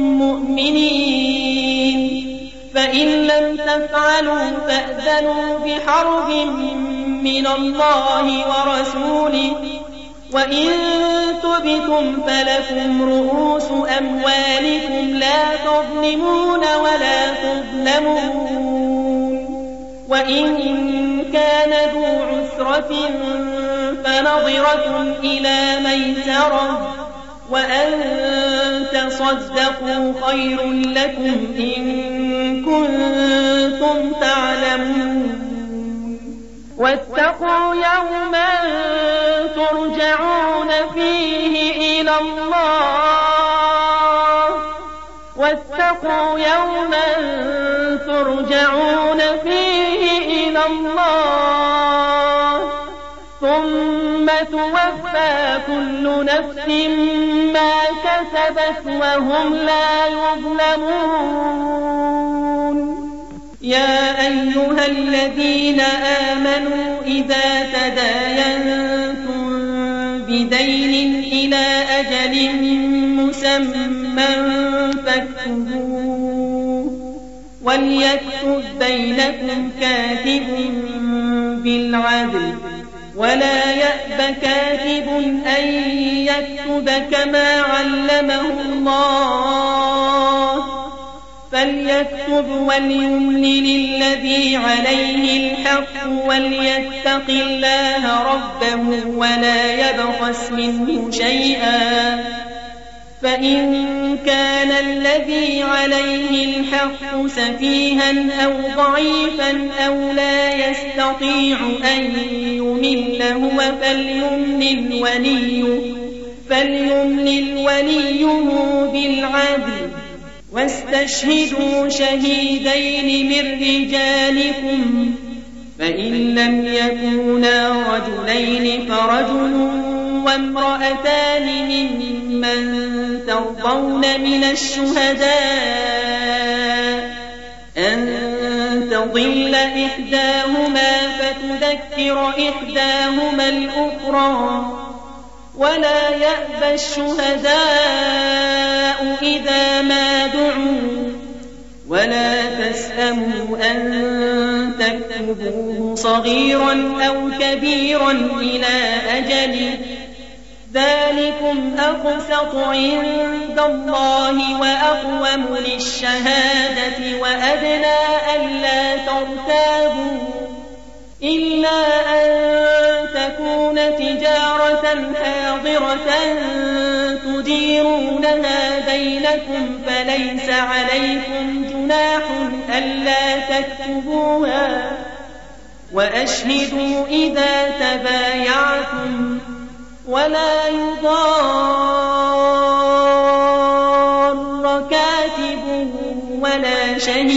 مؤمنين فإن لم تفعلوا فأذنوا بحرب من الله ورسوله وإن تبتم فلكم رؤوس أموالكم لا تظلمون ولا تظلمون وإن كان ذو عسرة فنظرة إلى ميسرة وأن تصدقوا خير لكم إن كنتم تعلمون واتقوا يوما ترجعون فيه إلى الله ثم توفى كل نفس ما كسبت وهم لا يظلمون. يا أيها الذين آمنوا إذا تداينتم بدين إلى أجل مسمى فاكتبوه وليكتب بينكم كاتب بالعدل ولا يأب كاتب أن يكتب كما علمه الله فليكتب وليملل الذي عليه الحق وليتق الله ربه ولا يبخس منه شيئا فإن كان الذي عليه الحق سفيها أو ضعيفا أو لا يستطيع أن يمل هو فليملل وليه بالعدل واستشهدوا شهيدين من رجالكم فإن لم يكونا رجلين فرجل وامرأتان ممن ترضون من الشهداء أن تضل إحداهما فتذكر إحداهما الأخرى ولا يأبى الشهداء إذا ما دعوا ولا تسأموا أن تكتبوه صغيرا أو كبيرا إلى أجله ذلكم أقسط عند الله وأقوم للشهادة وأدنى ألا ترتابوا إلا أن تكون تجارة حاضرة تديرونها بينكم فليس عليكم جناح ألا تكتبوها وأشهدوا إذا تبايعتم ولا يضار كاتب ولا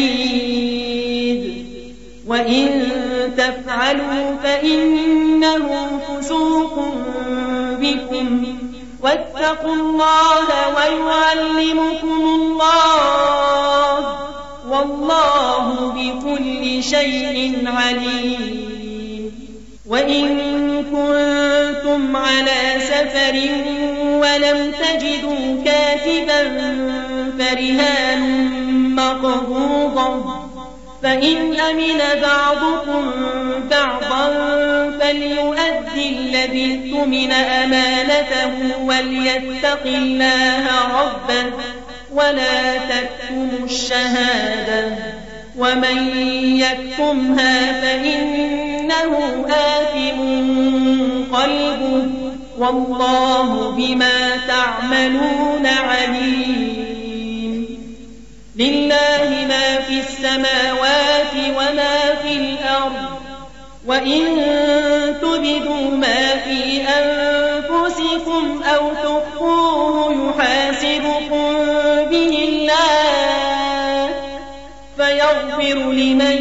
شهيد وإن تفعلوا فإنه فسوق بكم واتقوا الله ويعلمكم الله والله بكل شيء عليم. وإن كنتم على سفر ولم تجدوا كاتبا فرهان مقبوضة فإن أمن بعضكم بعضا فليؤدي الذي اؤتمن أمانته وليتق الله ربه ولا تكتموا الشهادة ومن يكتمها فإنه آثم قلبه والله بما تعملون عليم. لله ما في السماوات وما في الأرض وإن تبدوا ما في أنفسكم أو تخفوه يحاسبكم به الله فيغفر لمن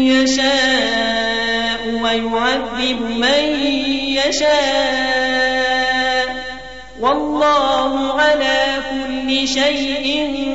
يشاء ويعذب من يشاء والله على كل شيء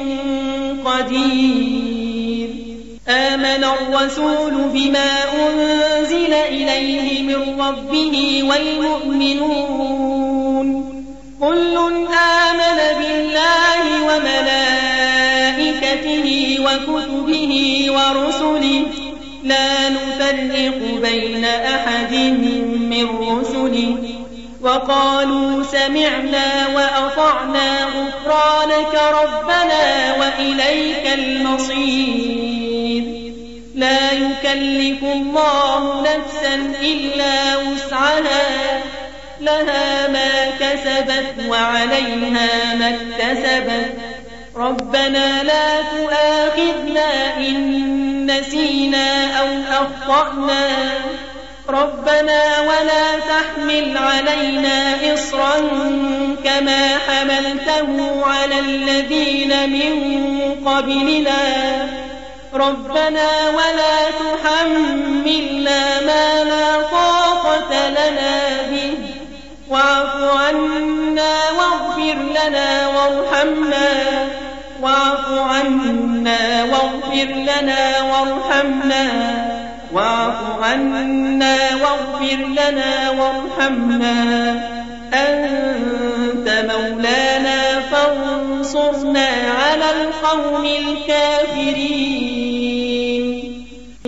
قدير. آمن الرسول بما أنزل إليه من ربه والمؤمنون كل آمن بالله وملائكته وكتبه ورسله لا نفرق بين أحد من رسله وقالوا سمعنا وأطعنا غفرانك ربنا وإليك المصير. لا يكلف الله نفسا إلا وسعها لها ما كسبت وعليها ما اكتسبت ربنا لا تؤاخذنا إن نسينا أو أخطأنا ربنا ولا تحمل علينا إصرا كما حملته على الذين من قبلنا ربنا ولا تحملنا ما لا طاقة لنا به واعف عنا واغفر لنا وارحمنا واعف عنا واغفر لنا وارحمنا واعف عنا واغفر لنا وارحمنا أنت مولانا فانصرنا على القوم الكافرين